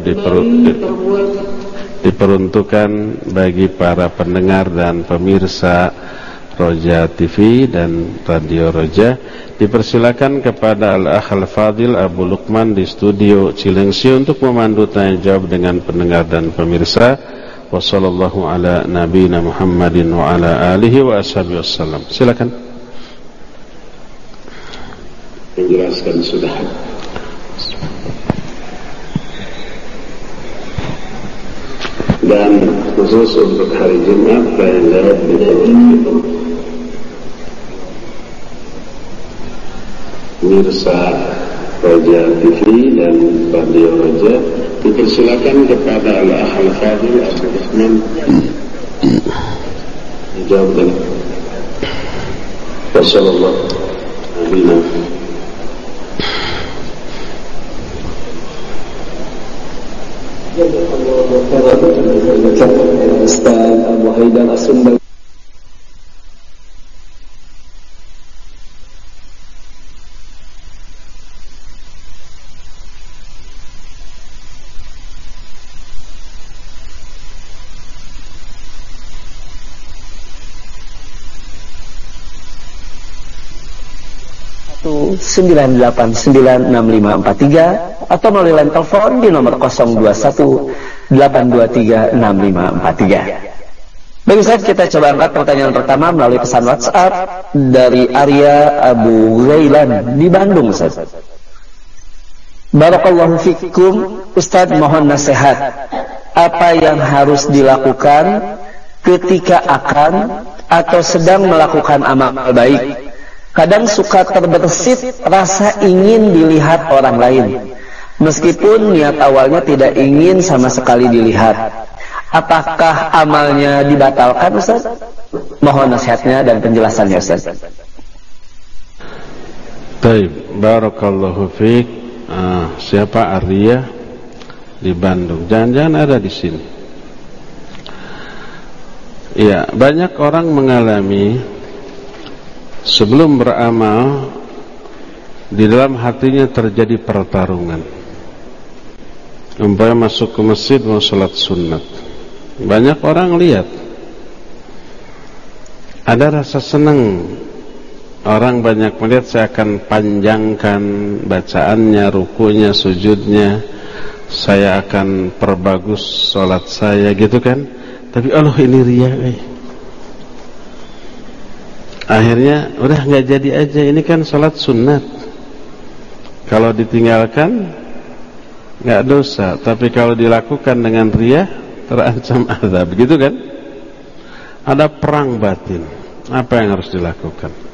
diperuntukkan bagi para pendengar dan pemirsa Roja TV dan Radio Roja. Dipersilakan kepada Al-Akh Al-Fadil Abu Lukman di studio Cilengsi untuk memandu tanya jawab dengan pendengar dan pemirsa. Wassallallahu ala nabiyina Muhammadin wa ala alihi wa ashabihi wassalam. Silakan. Menjelaskan sudah. Dan khusus untuk hari Jumat tanya jawab diperuntukkan pemirsa Roja TV dan Radio Roja. Dipersilakan kepada Al-Akh Al-Fadil Abu Lukman dijawab dengan Wassalamualaikum warahmatullahi Ustaz Abu Haidar As-Sumber. satu 9896543 atau melalui line telepon di nomor 0218236543. Baik Ustaz, kita coba angkat pertanyaan pertama melalui pesan WhatsApp dari Arya Abu Ghailan di Bandung, Ustaz. Barakallahu fikum, Ustaz, mohon nasihat. Apa yang harus dilakukan ketika akan atau sedang melakukan amal baik? Kadang suka terbersit rasa ingin dilihat orang lain, meskipun niat awalnya tidak ingin sama sekali dilihat. Apakah amalnya dibatalkan, Ustaz? Mohon nasihatnya dan penjelasannya, Ustaz. Baik, barakallahu fiik. Siapa Arya di Bandung? Jangan-jangan ada di sini. Iya, banyak orang mengalami sebelum beramal di dalam hatinya terjadi pertarungan. Umpamanya masuk ke masjid mau sholat sunat, banyak orang lihat, ada rasa senang. Orang banyak melihat, saya akan panjangkan bacaannya, rukunya, sujudnya, saya akan perbagus sholat saya, gitu kan. Tapi Allah, ini riya, akhirnya udah nggak jadi aja. Ini kan sholat sunat, kalau ditinggalkan nggak dosa, tapi kalau dilakukan dengan riya terancam azab, gitu kan. Ada perang batin. Apa yang harus dilakukan?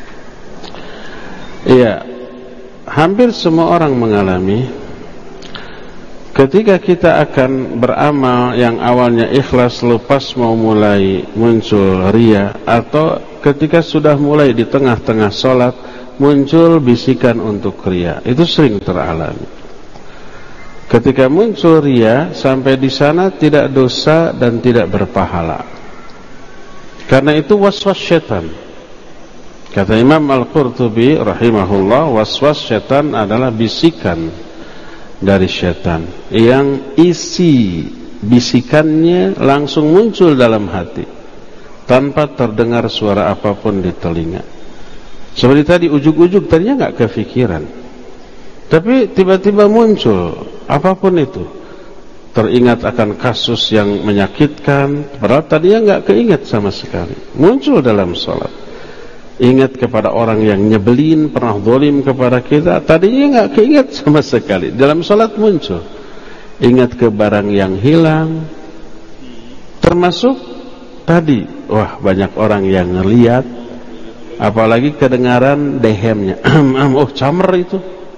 Iya, hampir semua orang mengalami ketika kita akan beramal yang awalnya ikhlas, lepas mau mulai muncul riya, atau ketika sudah mulai di tengah-tengah sholat muncul bisikan untuk riya. Itu sering teralami. Ketika muncul riya, sampai di sana tidak dosa dan tidak berpahala, karena itu waswas syaitan. Kata Imam Al-Qurtubi rahimahullah, waswas syaitan adalah bisikan dari syaitan yang isi bisikannya langsung muncul dalam hati tanpa terdengar suara apapun di telinga. Seperti tadi, ujug-ujug tadinya nggak kepikiran, tapi tiba-tiba muncul apapun itu. Teringat akan kasus yang menyakitkan, padahal tadinya nggak keingat sama sekali, muncul dalam sholat. Ingat kepada orang yang nyebelin, pernah zalim kepada kita, tadinya nggak keinget sama sekali, dalam sholat muncul. Ingat ke barang yang hilang, termasuk tadi, wah banyak orang yang ngelihat, apalagi kedengaran dehemnya, oh camer itu,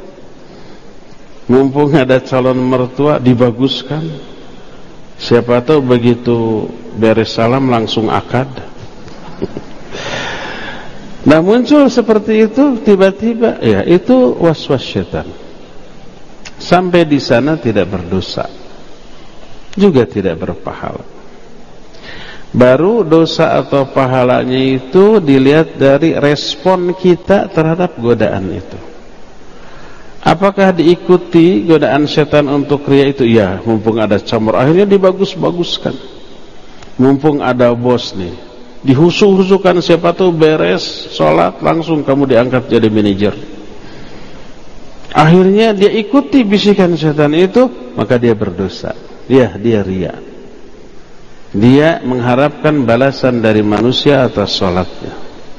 mumpung ada calon mertua dibaguskan, siapa tahu begitu beres salam langsung akad. Nah, muncul seperti itu tiba-tiba, ya itu waswas syaitan. Sampai di sana tidak berdosa, juga tidak berpahala. Baru dosa atau pahalanya itu dilihat dari respon kita terhadap godaan itu. Apakah diikuti godaan setan untuk riya itu? Ya, mumpung ada camur, akhirnya dibagus-baguskan. Mumpung ada bos nih, dihusuk-husukan, siapa tuh beres sholat langsung kamu diangkat jadi manajer. Akhirnya dia ikuti bisikan setan itu, maka dia berdosa. Ya, dia riya. Dia mengharapkan balasan dari manusia atas sholatnya.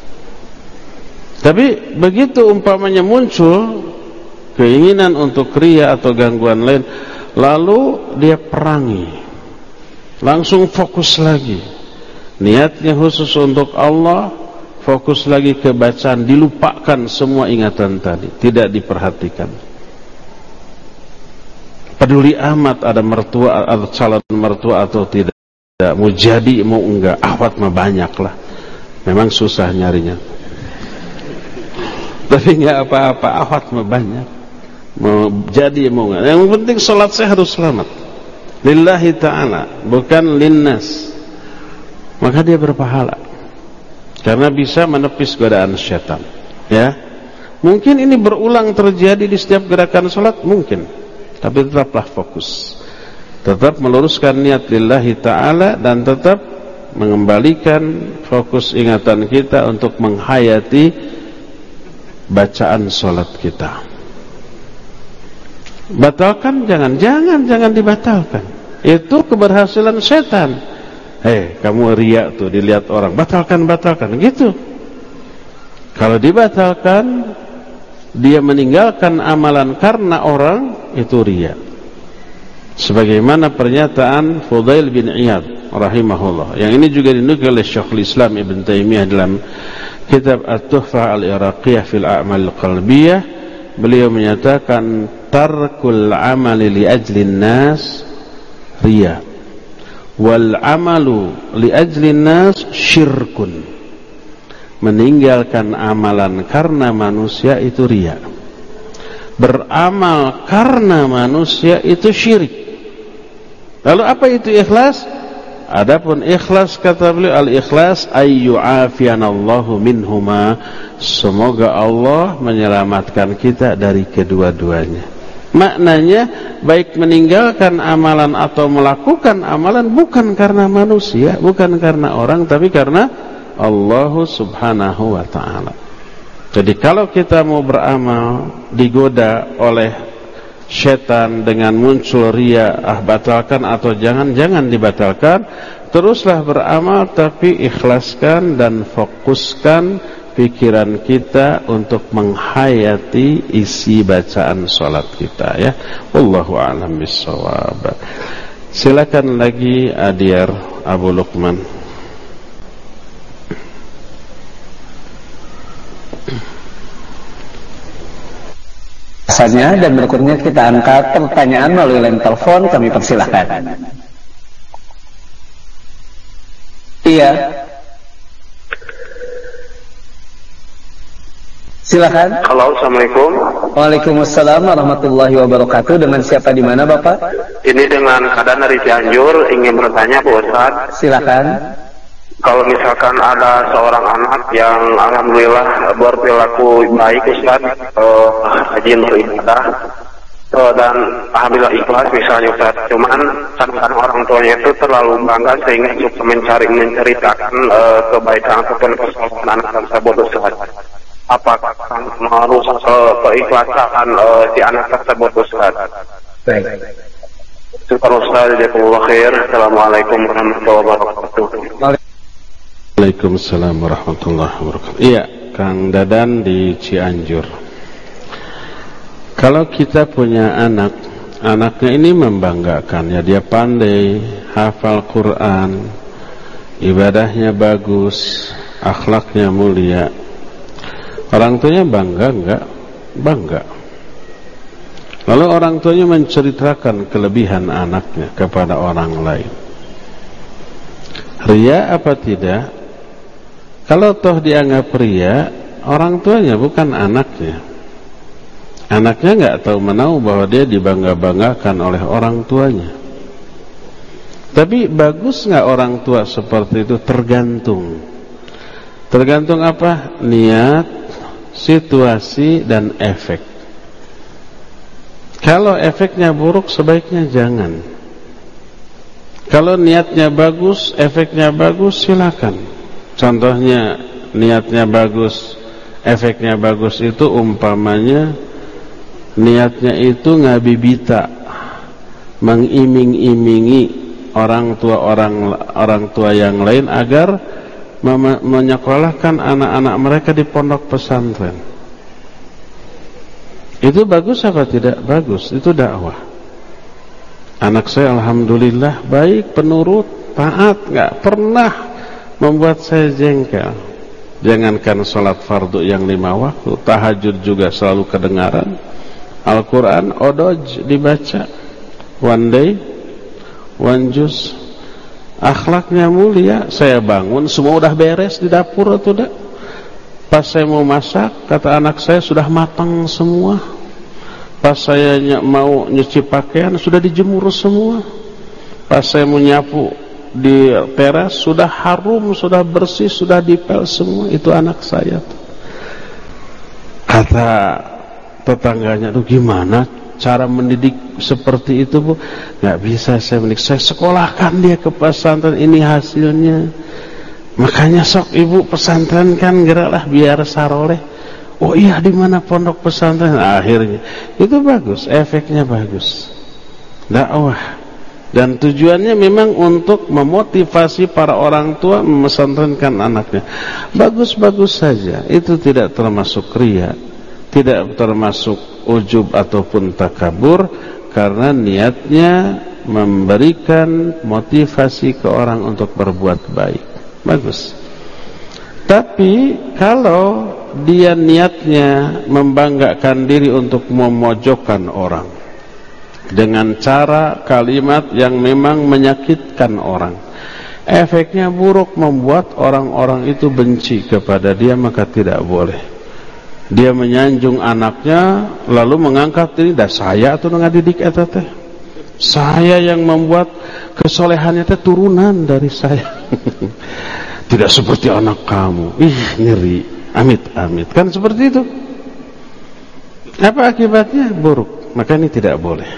Tapi begitu umpamanya muncul keinginan untuk riya atau gangguan lain, lalu dia perangi, langsung fokus lagi, niatnya khusus untuk Allah, fokus lagi ke bacaan, dilupakan semua ingatan tadi, tidak diperhatikan. Peduli amat ada mertua atau calon mertua atau tidak, mau jadi mau enggak, ahwat mah banyak lah, memang susah nyarinya. Tapi enggak apa-apa, ahwat mah banyak, mau jadi mau enggak, yang penting sholat saya harus selamat lillahi ta'ala, bukan linnas. Maka dia berpahala karena bisa menepis godaan syaitan. Ya, mungkin ini berulang terjadi di setiap gerakan sholat, mungkin, tapi tetaplah fokus, tetap meluruskan niat lillahi ta'ala, dan tetap mengembalikan fokus ingatan kita untuk menghayati bacaan sholat kita. Batalkan, jangan dibatalkan. Itu keberhasilan setan. Kamu riya tuh, dilihat orang, batalkan gitu. Kalau dibatalkan, dia meninggalkan amalan karena orang, itu riya. Sebagaimana pernyataan Fudail bin Iyad rahimahullah, yang ini juga dinukil oleh Syekhul Islam Ibn Taimiyah dalam kitab At-Tuhfah Al-Iraqiyah fil A'mal Al-Qalbiyah. Beliau menyatakan tarkul amali li ajlin nas riya, wal amalu li ajlin nas syirkun. Meninggalkan amalan karena manusia itu riya, beramal karena manusia itu syirik. Lalu apa itu ikhlas? Adapun ikhlas, kata beliau, al-ikhlas ayyu'afiyanallahu minhuma, semoga Allah menyelamatkan kita dari kedua-duanya. Maknanya baik meninggalkan amalan atau melakukan amalan bukan karena manusia, bukan karena orang, tapi karena Allah subhanahu wa ta'ala. Jadi kalau kita mau beramal digoda oleh syaitan dengan muncul riya, batalkan atau jangan dibatalkan, teruslah beramal, tapi ikhlaskan dan fokuskan pikiran kita untuk menghayati isi bacaan salat kita, ya. Wallahu a'lam bissawab. Silakan lagi Adyar Abu Luqman. Dan berikutnya kita angkat pertanyaan melalui line telepon, kami persilahkan. Iya, silakan. Halo, assalamualaikum. Waalaikumsalam warahmatullahi wabarakatuh. Dengan siapa, di mana Bapak? Ini dengan Kadan dari Cianjur, ingin bertanya Pak Ustaz. Silakan. Kalau misalkan ada seorang anak yang alhamdulillah berperilaku baik Ustaz, rajin beribadah, dan alhamdulillah ikhlas misalnya Ustaz, cuman kadang-kadang orang tuanya itu terlalu bangga sehingga suka menceritakan kebaikan ataupun kesalahan anak tersebut Ustaz. Apakah merusak keikhlasan si anak tersebut Ustaz? Baik. Syukur Ustaz, jazakumullah khair. Assalamualaikum warahmatullahi wabarakatuh. Waalaikumsalam warahmatullahi wabarakatuh. Iya, Kang Dadan di Cianjur. Kalau kita punya anak, anaknya ini membanggakan, ya, dia pandai, hafal Quran, ibadahnya bagus, akhlaknya mulia. Orang tuanya bangga enggak? Bangga. Lalu orang tuanya menceritakan kelebihan anaknya kepada orang lain. Riya apa tidak? Kalau toh dianggap riya, orang tuanya, bukan anaknya. Anaknya nggak tahu menahu bahwa dia dibangga-banggakan oleh orang tuanya. Tapi bagus nggak orang tua seperti itu? Tergantung. Tergantung apa? Niat, situasi, dan efek. Kalau efeknya buruk, sebaiknya jangan. Kalau niatnya bagus, efeknya bagus, silakan. Contohnya niatnya bagus, efeknya bagus itu umpamanya niatnya itu ngabibita, mengiming-imingi orang tua yang lain agar menyekolahkan anak-anak mereka di pondok pesantren. Itu bagus apa tidak? Bagus, itu dakwah. Anak saya alhamdulillah baik, penurut, taat, gak pernah membuat saya jengkel. Jangankan sholat fardu yang 5 waktu, tahajud juga selalu kedengaran. Al-Quran odoj dibaca, one day, one juz. Akhlaknya mulia. Saya bangun semua udah beres di dapur atau udah. Pas saya mau masak, kata anak saya sudah matang semua. Pas saya mau nyuci pakaian sudah dijemur semua. Pas saya mau nyapu di teras sudah harum, sudah bersih, sudah dipel semua. Itu anak saya tuh. Kata tetangganya, tuh gimana cara mendidik seperti itu, Bu? Nggak bisa saya mendidik. Saya sekolahkan dia ke pesantren, ini hasilnya. Makanya sok ibu pesantren kan geraklah biar saroleh. Oh iya, di mana pondok pesantren? Nah, akhirnya itu bagus, efeknya bagus. Dakwah. Dan tujuannya memang untuk memotivasi para orang tua memesantrenkan anaknya. Bagus-bagus saja. Itu tidak termasuk riya, tidak termasuk ujub ataupun takabur, karena niatnya memberikan motivasi ke orang untuk berbuat baik. Bagus. Tapi kalau dia niatnya membanggakan diri untuk memojokkan orang dengan cara kalimat yang memang menyakitkan orang, efeknya buruk, membuat orang-orang itu benci kepada dia, maka tidak boleh. Dia menyanjung anaknya lalu mengangkat ini, dah saya atau ngadidik eta teh. Saya yang membuat kesolehannya teh turunan dari saya. Tidak seperti anak kamu. Ih, ngeri. Amit-amit. Kan seperti itu. Apa akibatnya? Buruk. Maka ini tidak boleh.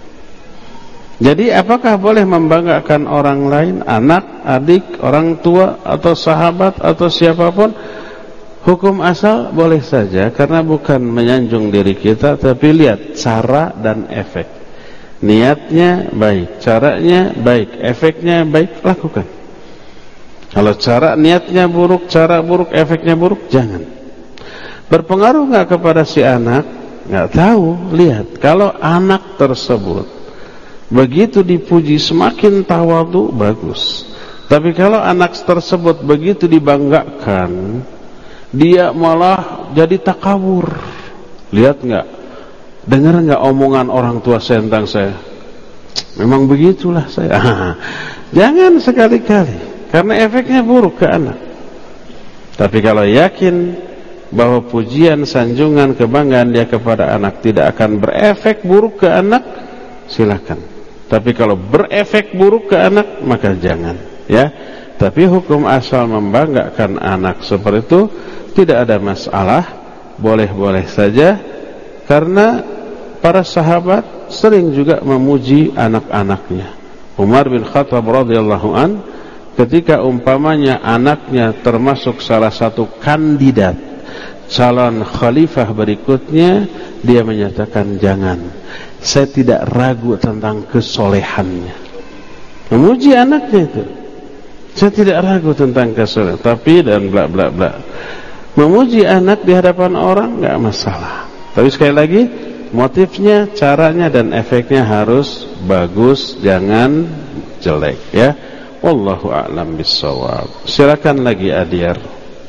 Jadi apakah boleh membanggakan orang lain, anak, adik, orang tua, atau sahabat, atau siapapun? Hukum asal boleh saja, karena bukan menyanjung diri kita, tapi lihat cara dan efek. Niatnya baik, caranya baik, efeknya baik, lakukan. Kalau cara niatnya buruk, cara buruk, efeknya buruk, jangan. Berpengaruh nggak kepada si anak? Nggak tahu. Lihat, kalau anak tersebut begitu dipuji semakin tawadhu, bagus. Tapi kalau anak tersebut begitu dibanggakan, dia malah jadi takabur. Lihat nggak? Dengar nggak omongan orang tua saya tentang saya? Memang begitulah saya. Jangan sekali-kali. Karena efeknya buruk ke anak. Tapi kalau yakin bahwa pujian, sanjungan, kebanggaan dia kepada anak tidak akan berefek buruk ke anak, silakan. Tapi kalau berefek buruk ke anak, maka jangan, ya. Tapi hukum asal membanggakan anak seperti itu tidak ada masalah, boleh-boleh saja. Karena para sahabat sering juga memuji anak-anaknya. Umar bin Khattab radhiyallahu an, ketika umpamanya anaknya termasuk salah satu kandidat calon khalifah berikutnya, dia menyatakan jangan, saya tidak ragu tentang kesolehannya. Memuji anaknya itu, saya tidak ragu tentang kesolehan. Tapi dan bla bla bla, memuji anak di hadapan orang nggak masalah. Tapi sekali lagi, motifnya, caranya dan efeknya harus bagus, jangan jelek, ya. Wallahu a'lam bissawab. Silakan lagi Adiar.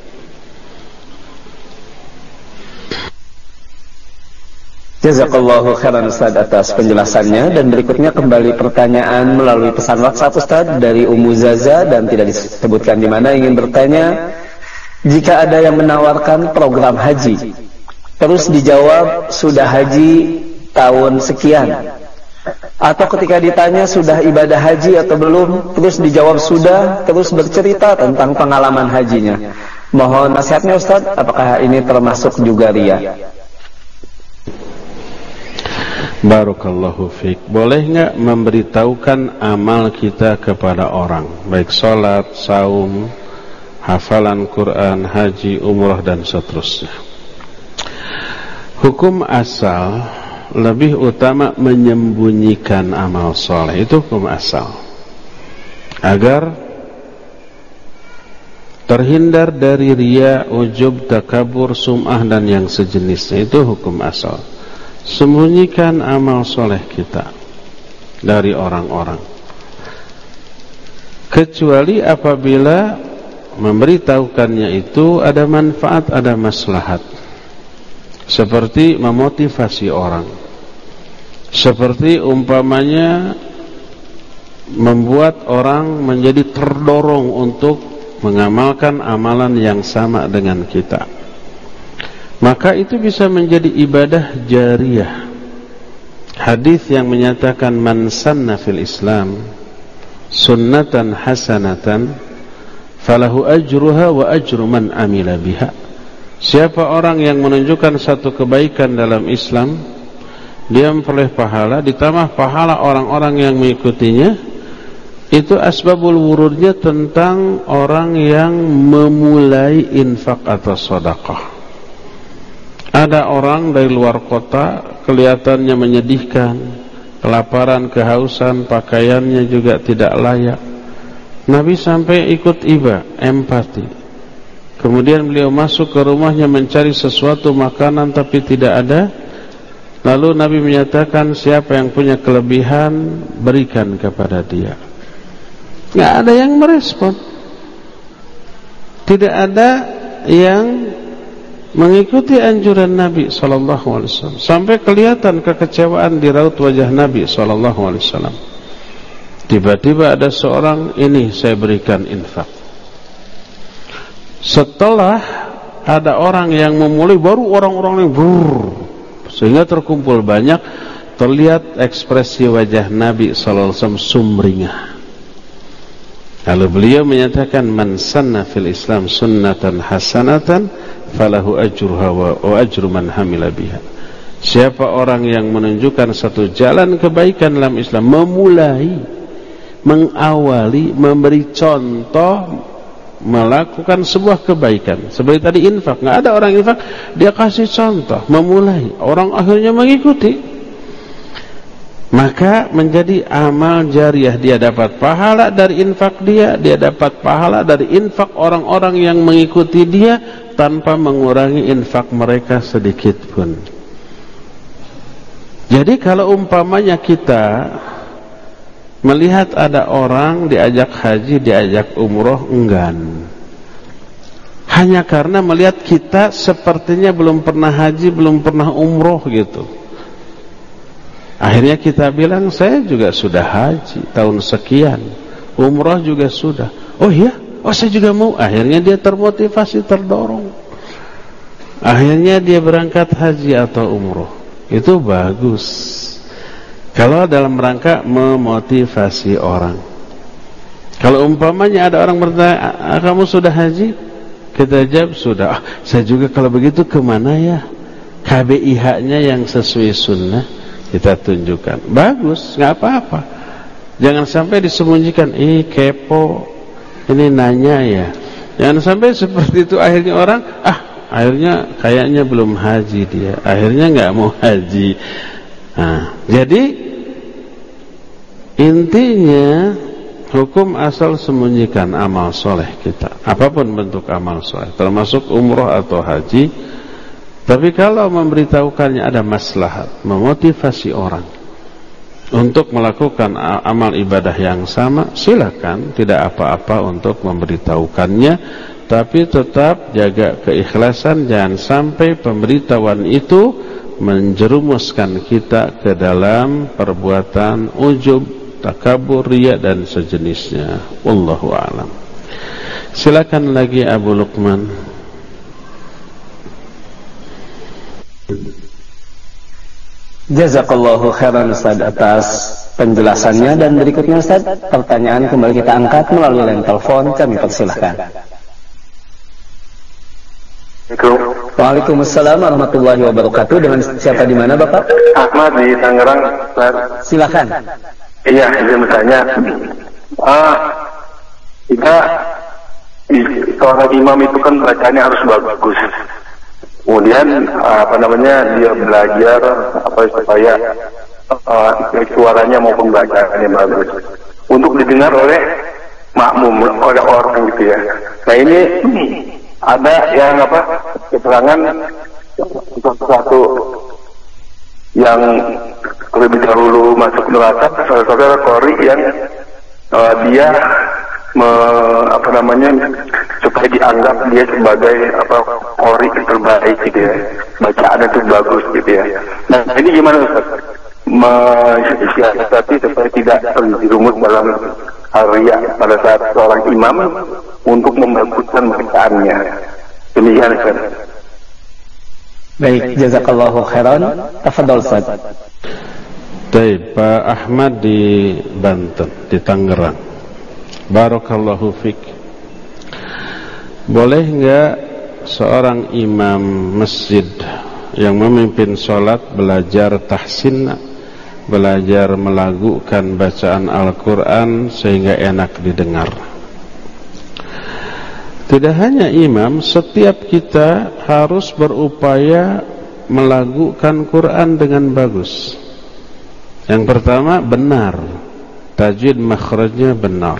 Jazakallahu khairan Ustaz atas penjelasannya. Dan berikutnya kembali pertanyaan melalui pesan WhatsApp Ustaz dari Ummu Zaza, dan tidak disebutkan di mana, ingin bertanya, Jika ada yang menawarkan program haji, terus dijawab sudah haji tahun sekian, atau ketika ditanya sudah ibadah haji atau belum, terus dijawab sudah, terus bercerita tentang pengalaman hajinya. Mohon nasihatnya Ustaz, apakah ini termasuk juga riya? Barakallahu fiik. Boleh enggak memberitahukan amal kita kepada orang, baik salat, saum, hafalan Quran, haji, umrah dan seterusnya? Hukum asal lebih utama menyembunyikan amal soleh, itu hukum asal, agar terhindar dari riya, ujub, takabur, sum'ah dan yang sejenisnya. Itu hukum asal. Sembunyikan amal soleh kita dari orang-orang, kecuali apabila memberitahukannya itu ada manfaat, ada maslahat, seperti memotivasi orang, seperti umpamanya membuat orang menjadi terdorong untuk mengamalkan amalan yang sama dengan kita, maka itu bisa menjadi ibadah jariyah. Hadis yang menyatakan man sanna fil Islam sunnatan hasanatan falahu ajruha wa ajru man amila biha. Siapa orang yang menunjukkan satu kebaikan dalam Islam, dia memperoleh pahala ditambah pahala orang-orang yang mengikutinya. Itu asbabul wurudnya tentang orang yang memulai infak atau sedekah. Ada orang dari luar kota, kelihatannya menyedihkan, kelaparan, kehausan, pakaiannya juga tidak layak. Nabi sampai ikut iba, empati. Kemudian beliau masuk ke rumahnya mencari sesuatu makanan tapi tidak ada. Lalu Nabi menyatakan, siapa yang punya kelebihan, berikan kepada dia. Tidak ada yang merespon, tidak ada yang mengikuti anjuran Nabi SAW, sampai kelihatan kekecewaan di raut wajah Nabi SAW. Tiba-tiba ada seorang, ini saya berikan infak. Setelah ada orang yang memulai, baru orang-orang yang sehingga terkumpul banyak, terlihat ekspresi wajah Nabi SAW sumringah. Lalu beliau menyatakan, man sanna fil Islam sunnatan hasanatan falahu ajruha wa ajru man hamila biha. Siapa orang yang menunjukkan satu jalan kebaikan dalam Islam, memulai, mengawali, memberi contoh, melakukan sebuah kebaikan. Seperti tadi infak, nggak ada orang infak, dia kasih contoh, memulai, orang akhirnya mengikuti. Maka menjadi amal jariyah. Dia dapat pahala dari infak dia dapat pahala dari infak orang-orang yang mengikuti dia, tanpa mengurangi infak mereka sedikit pun. Jadi kalau umpamanya kita melihat ada orang diajak haji, diajak umroh, enggan, hanya karena melihat kita sepertinya belum pernah haji, belum pernah umroh gitu. Akhirnya kita bilang, saya juga sudah haji tahun sekian, umroh juga sudah. Oh iya, oh saya juga mau. Akhirnya dia termotivasi, terdorong. Akhirnya dia berangkat haji atau umroh. Itu bagus kalau dalam rangka memotivasi orang. Kalau umpamanya ada orang bertanya, kamu sudah haji? Kita jawab, sudah. Saya juga kalau begitu kemana ya? KBIH-nya yang sesuai sunnah kita tunjukkan. Bagus, nggak apa-apa. Jangan sampai disembunyikan, kepo, ini nanya ya. Jangan sampai seperti itu, akhirnya orang, akhirnya kayaknya belum haji dia, akhirnya nggak mau haji. Nah, jadi intinya hukum asal sembunyikan amal soleh kita, apapun bentuk amal soleh, termasuk umroh atau haji. Tapi kalau memberitahukannya ada maslahat, memotivasi orang untuk melakukan amal ibadah yang sama, silakan, tidak apa-apa untuk memberitahukannya. Tapi tetap jaga keikhlasan, jangan sampai pemberitahuan itu menjerumuskan kita ke dalam perbuatan ujub, takabur, riya dan sejenisnya. Wallahu a'lam. Silakan lagi Abu Luqman. Jazakallahu khairan Ustaz atas penjelasannya. Dan berikutnya Ustaz, pertanyaan kembali kita angkat melalui line telepon, kami persilahkan. Waalaikumsalam warahmatullahi wabarakatuh. Dengan siapa di mana Bapak? Ahmad di Tangerang. Silakan. Iya, izin bertanya. Kita seorang imam itu kan bacanya harus bagus. Kemudian dia belajar supaya suaranya maupun bacaannya bagus untuk didengar oleh makmum, oleh orang gitu ya. Nah ini ada yang keterangan satu yang lebih dahulu masuk neraka, saudara Qori yang dia supaya dianggap dia sebagai Qori terbaik gitu ya, bacaan itu bagus gitu ya. Nah ini gimana Ustaz mensiasati supaya tidak terjerumus dalam riya pada saat seorang imam untuk membaguskan bacaannya? Demikian Ustaz. Baik, jazakallahu khairan. Tafadhol Ustaz. Baik, Pak Ahmad di Banten, di Tangerang. Barakallahu fik. Boleh enggak seorang imam masjid yang memimpin sholat belajar tahsin, belajar melagukan bacaan Al-Quran sehingga enak didengar? Tidak hanya imam, setiap kita harus berupaya melagukan Quran dengan bagus. Yang pertama, benar, tajwid makhrajnya benar.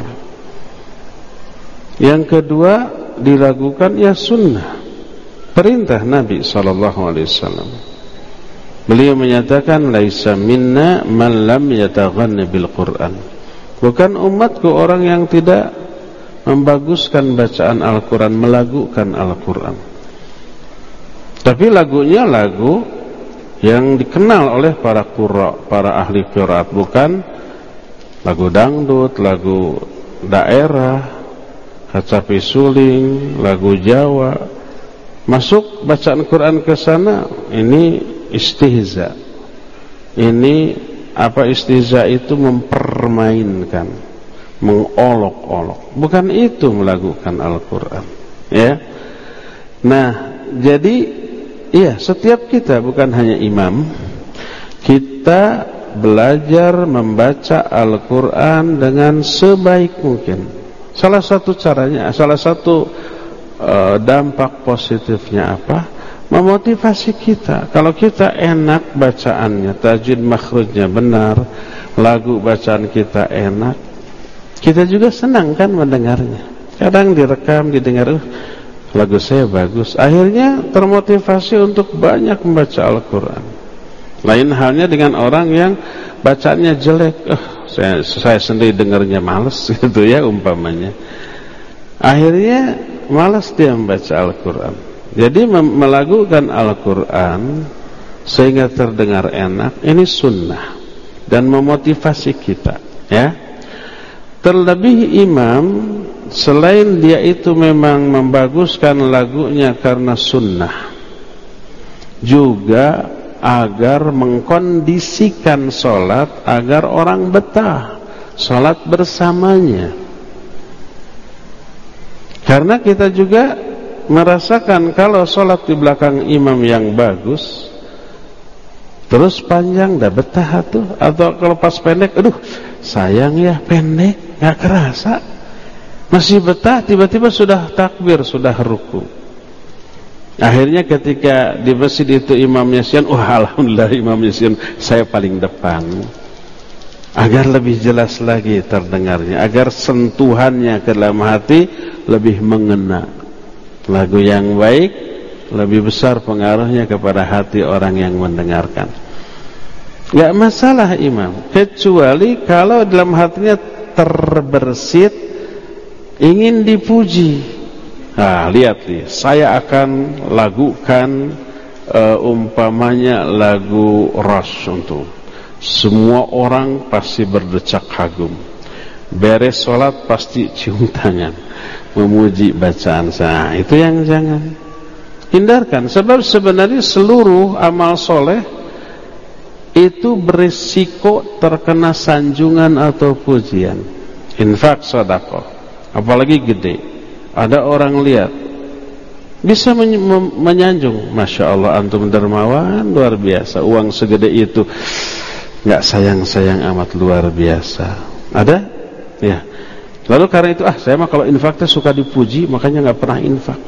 Yang kedua, dilakukan ya sunnah, perintah Nabi SAW. Beliau menyatakan, laisa minna man lam yataghanna bil Quran. Bukan umatku orang yang tidak membaguskan bacaan Al-Quran, melagukan Al-Quran. Tapi lagunya lagu yang dikenal oleh para qurra, para ahli qiraat, bukan lagu dangdut, lagu daerah, kacapi suling, lagu Jawa. Masuk bacaan Quran ke sana, ini istihza. Ini istihza itu mempermainkan, mengolok-olok. Bukan itu melakukan Al-Quran, ya. Nah, jadi iya, setiap kita, bukan hanya imam, kita belajar membaca Al-Quran dengan sebaik mungkin. Salah satu caranya, salah satu dampak positifnya apa? Memotivasi kita. Kalau kita enak bacaannya, tajwid makhrajnya benar, lagu bacaan kita enak, kita juga senang kan mendengarnya. Kadang direkam, didengar, lagu saya bagus. Akhirnya termotivasi untuk banyak membaca Al-Quran. Lain halnya dengan orang yang bacaannya jelek, saya sendiri dengarnya malas gitu ya umpamanya. Akhirnya malas dia membaca Al-Quran. Jadi melakukan Al-Quran sehingga terdengar enak, ini sunnah dan memotivasi kita, ya. Terlebih imam, selain dia itu memang membaguskan lagunya karena sunnah, juga agar mengkondisikan sholat agar orang betah sholat bersamanya. Karena kita juga merasakan kalau sholat di belakang imam yang bagus, terus panjang dah betah tuh. Atau kalau pas pendek, aduh sayang ya pendek, gak kerasa, masih betah, tiba-tiba sudah takbir, sudah ruku. Akhirnya ketika di masjid itu imamnya sian, alhamdulillah imamnya sian, saya paling depan. Agar lebih jelas lagi terdengarnya, agar sentuhannya ke dalam hati lebih mengena. Lagu yang baik lebih besar pengaruhnya kepada hati orang yang mendengarkan. Gak masalah imam, kecuali kalau dalam hatinya terbersit ingin dipuji. Nah, lihat nih, saya akan lagukan umpamanya lagu Rush untuk semua orang pasti berdecak kagum. Beres sholat pasti cium tangan, memuji bacaan saya. Itu yang jangan hindarkan. Sebab sebenarnya seluruh amal soleh itu berisiko terkena sanjungan atau pujian. Infak sedekah, apalagi gede, ada orang lihat bisa menyanjung, Masya Allah antum dermawan luar biasa, uang segede itu nggak sayang-sayang amat, luar biasa. Ada? Ya. Lalu karena itu saya mah kalau infak tuh suka dipuji, makanya nggak pernah infak.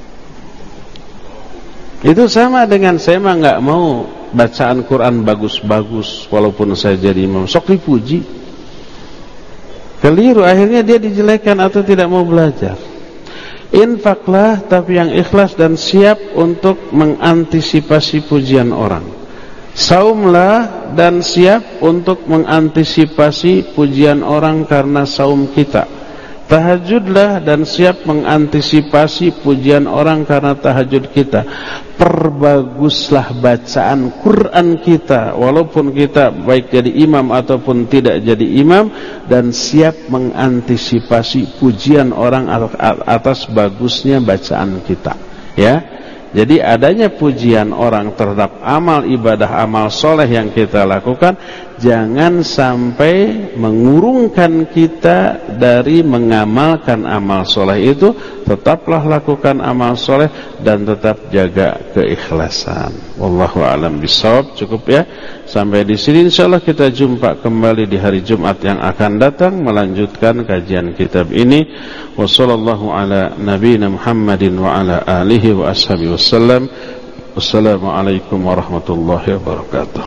Itu sama dengan saya mah nggak mau bacaan Quran bagus-bagus walaupun saya jadi imam, sok dipuji. Keliru, akhirnya dia dijelekan atau tidak mau belajar. Infaklah tapi yang ikhlas dan siap untuk mengantisipasi pujian orang. Saumlah dan siap untuk mengantisipasi pujian orang karena saum kita. Tahajudlah dan siap mengantisipasi pujian orang karena tahajud kita. Perbaguslah bacaan Quran kita walaupun kita baik jadi imam ataupun tidak jadi imam, dan siap mengantisipasi pujian orang atas bagusnya bacaan kita. Ya. Jadi adanya pujian orang terhadap amal ibadah, amal soleh yang kita lakukan, jangan sampai mengurungkan kita dari mengamalkan amal soleh itu. Tetaplah lakukan amal soleh dan tetap jaga keikhlasan. Wallahu a'lam bishawab. Cukup ya sampai di sini. Insyaallah kita jumpa kembali di hari Jumat yang akan datang melanjutkan kajian kitab ini. Wassallallahu ala nabiyina Muhammadin wa ala alihi wa ashabihi wasallam. Wassalamualaikum warahmatullahi wabarakatuh.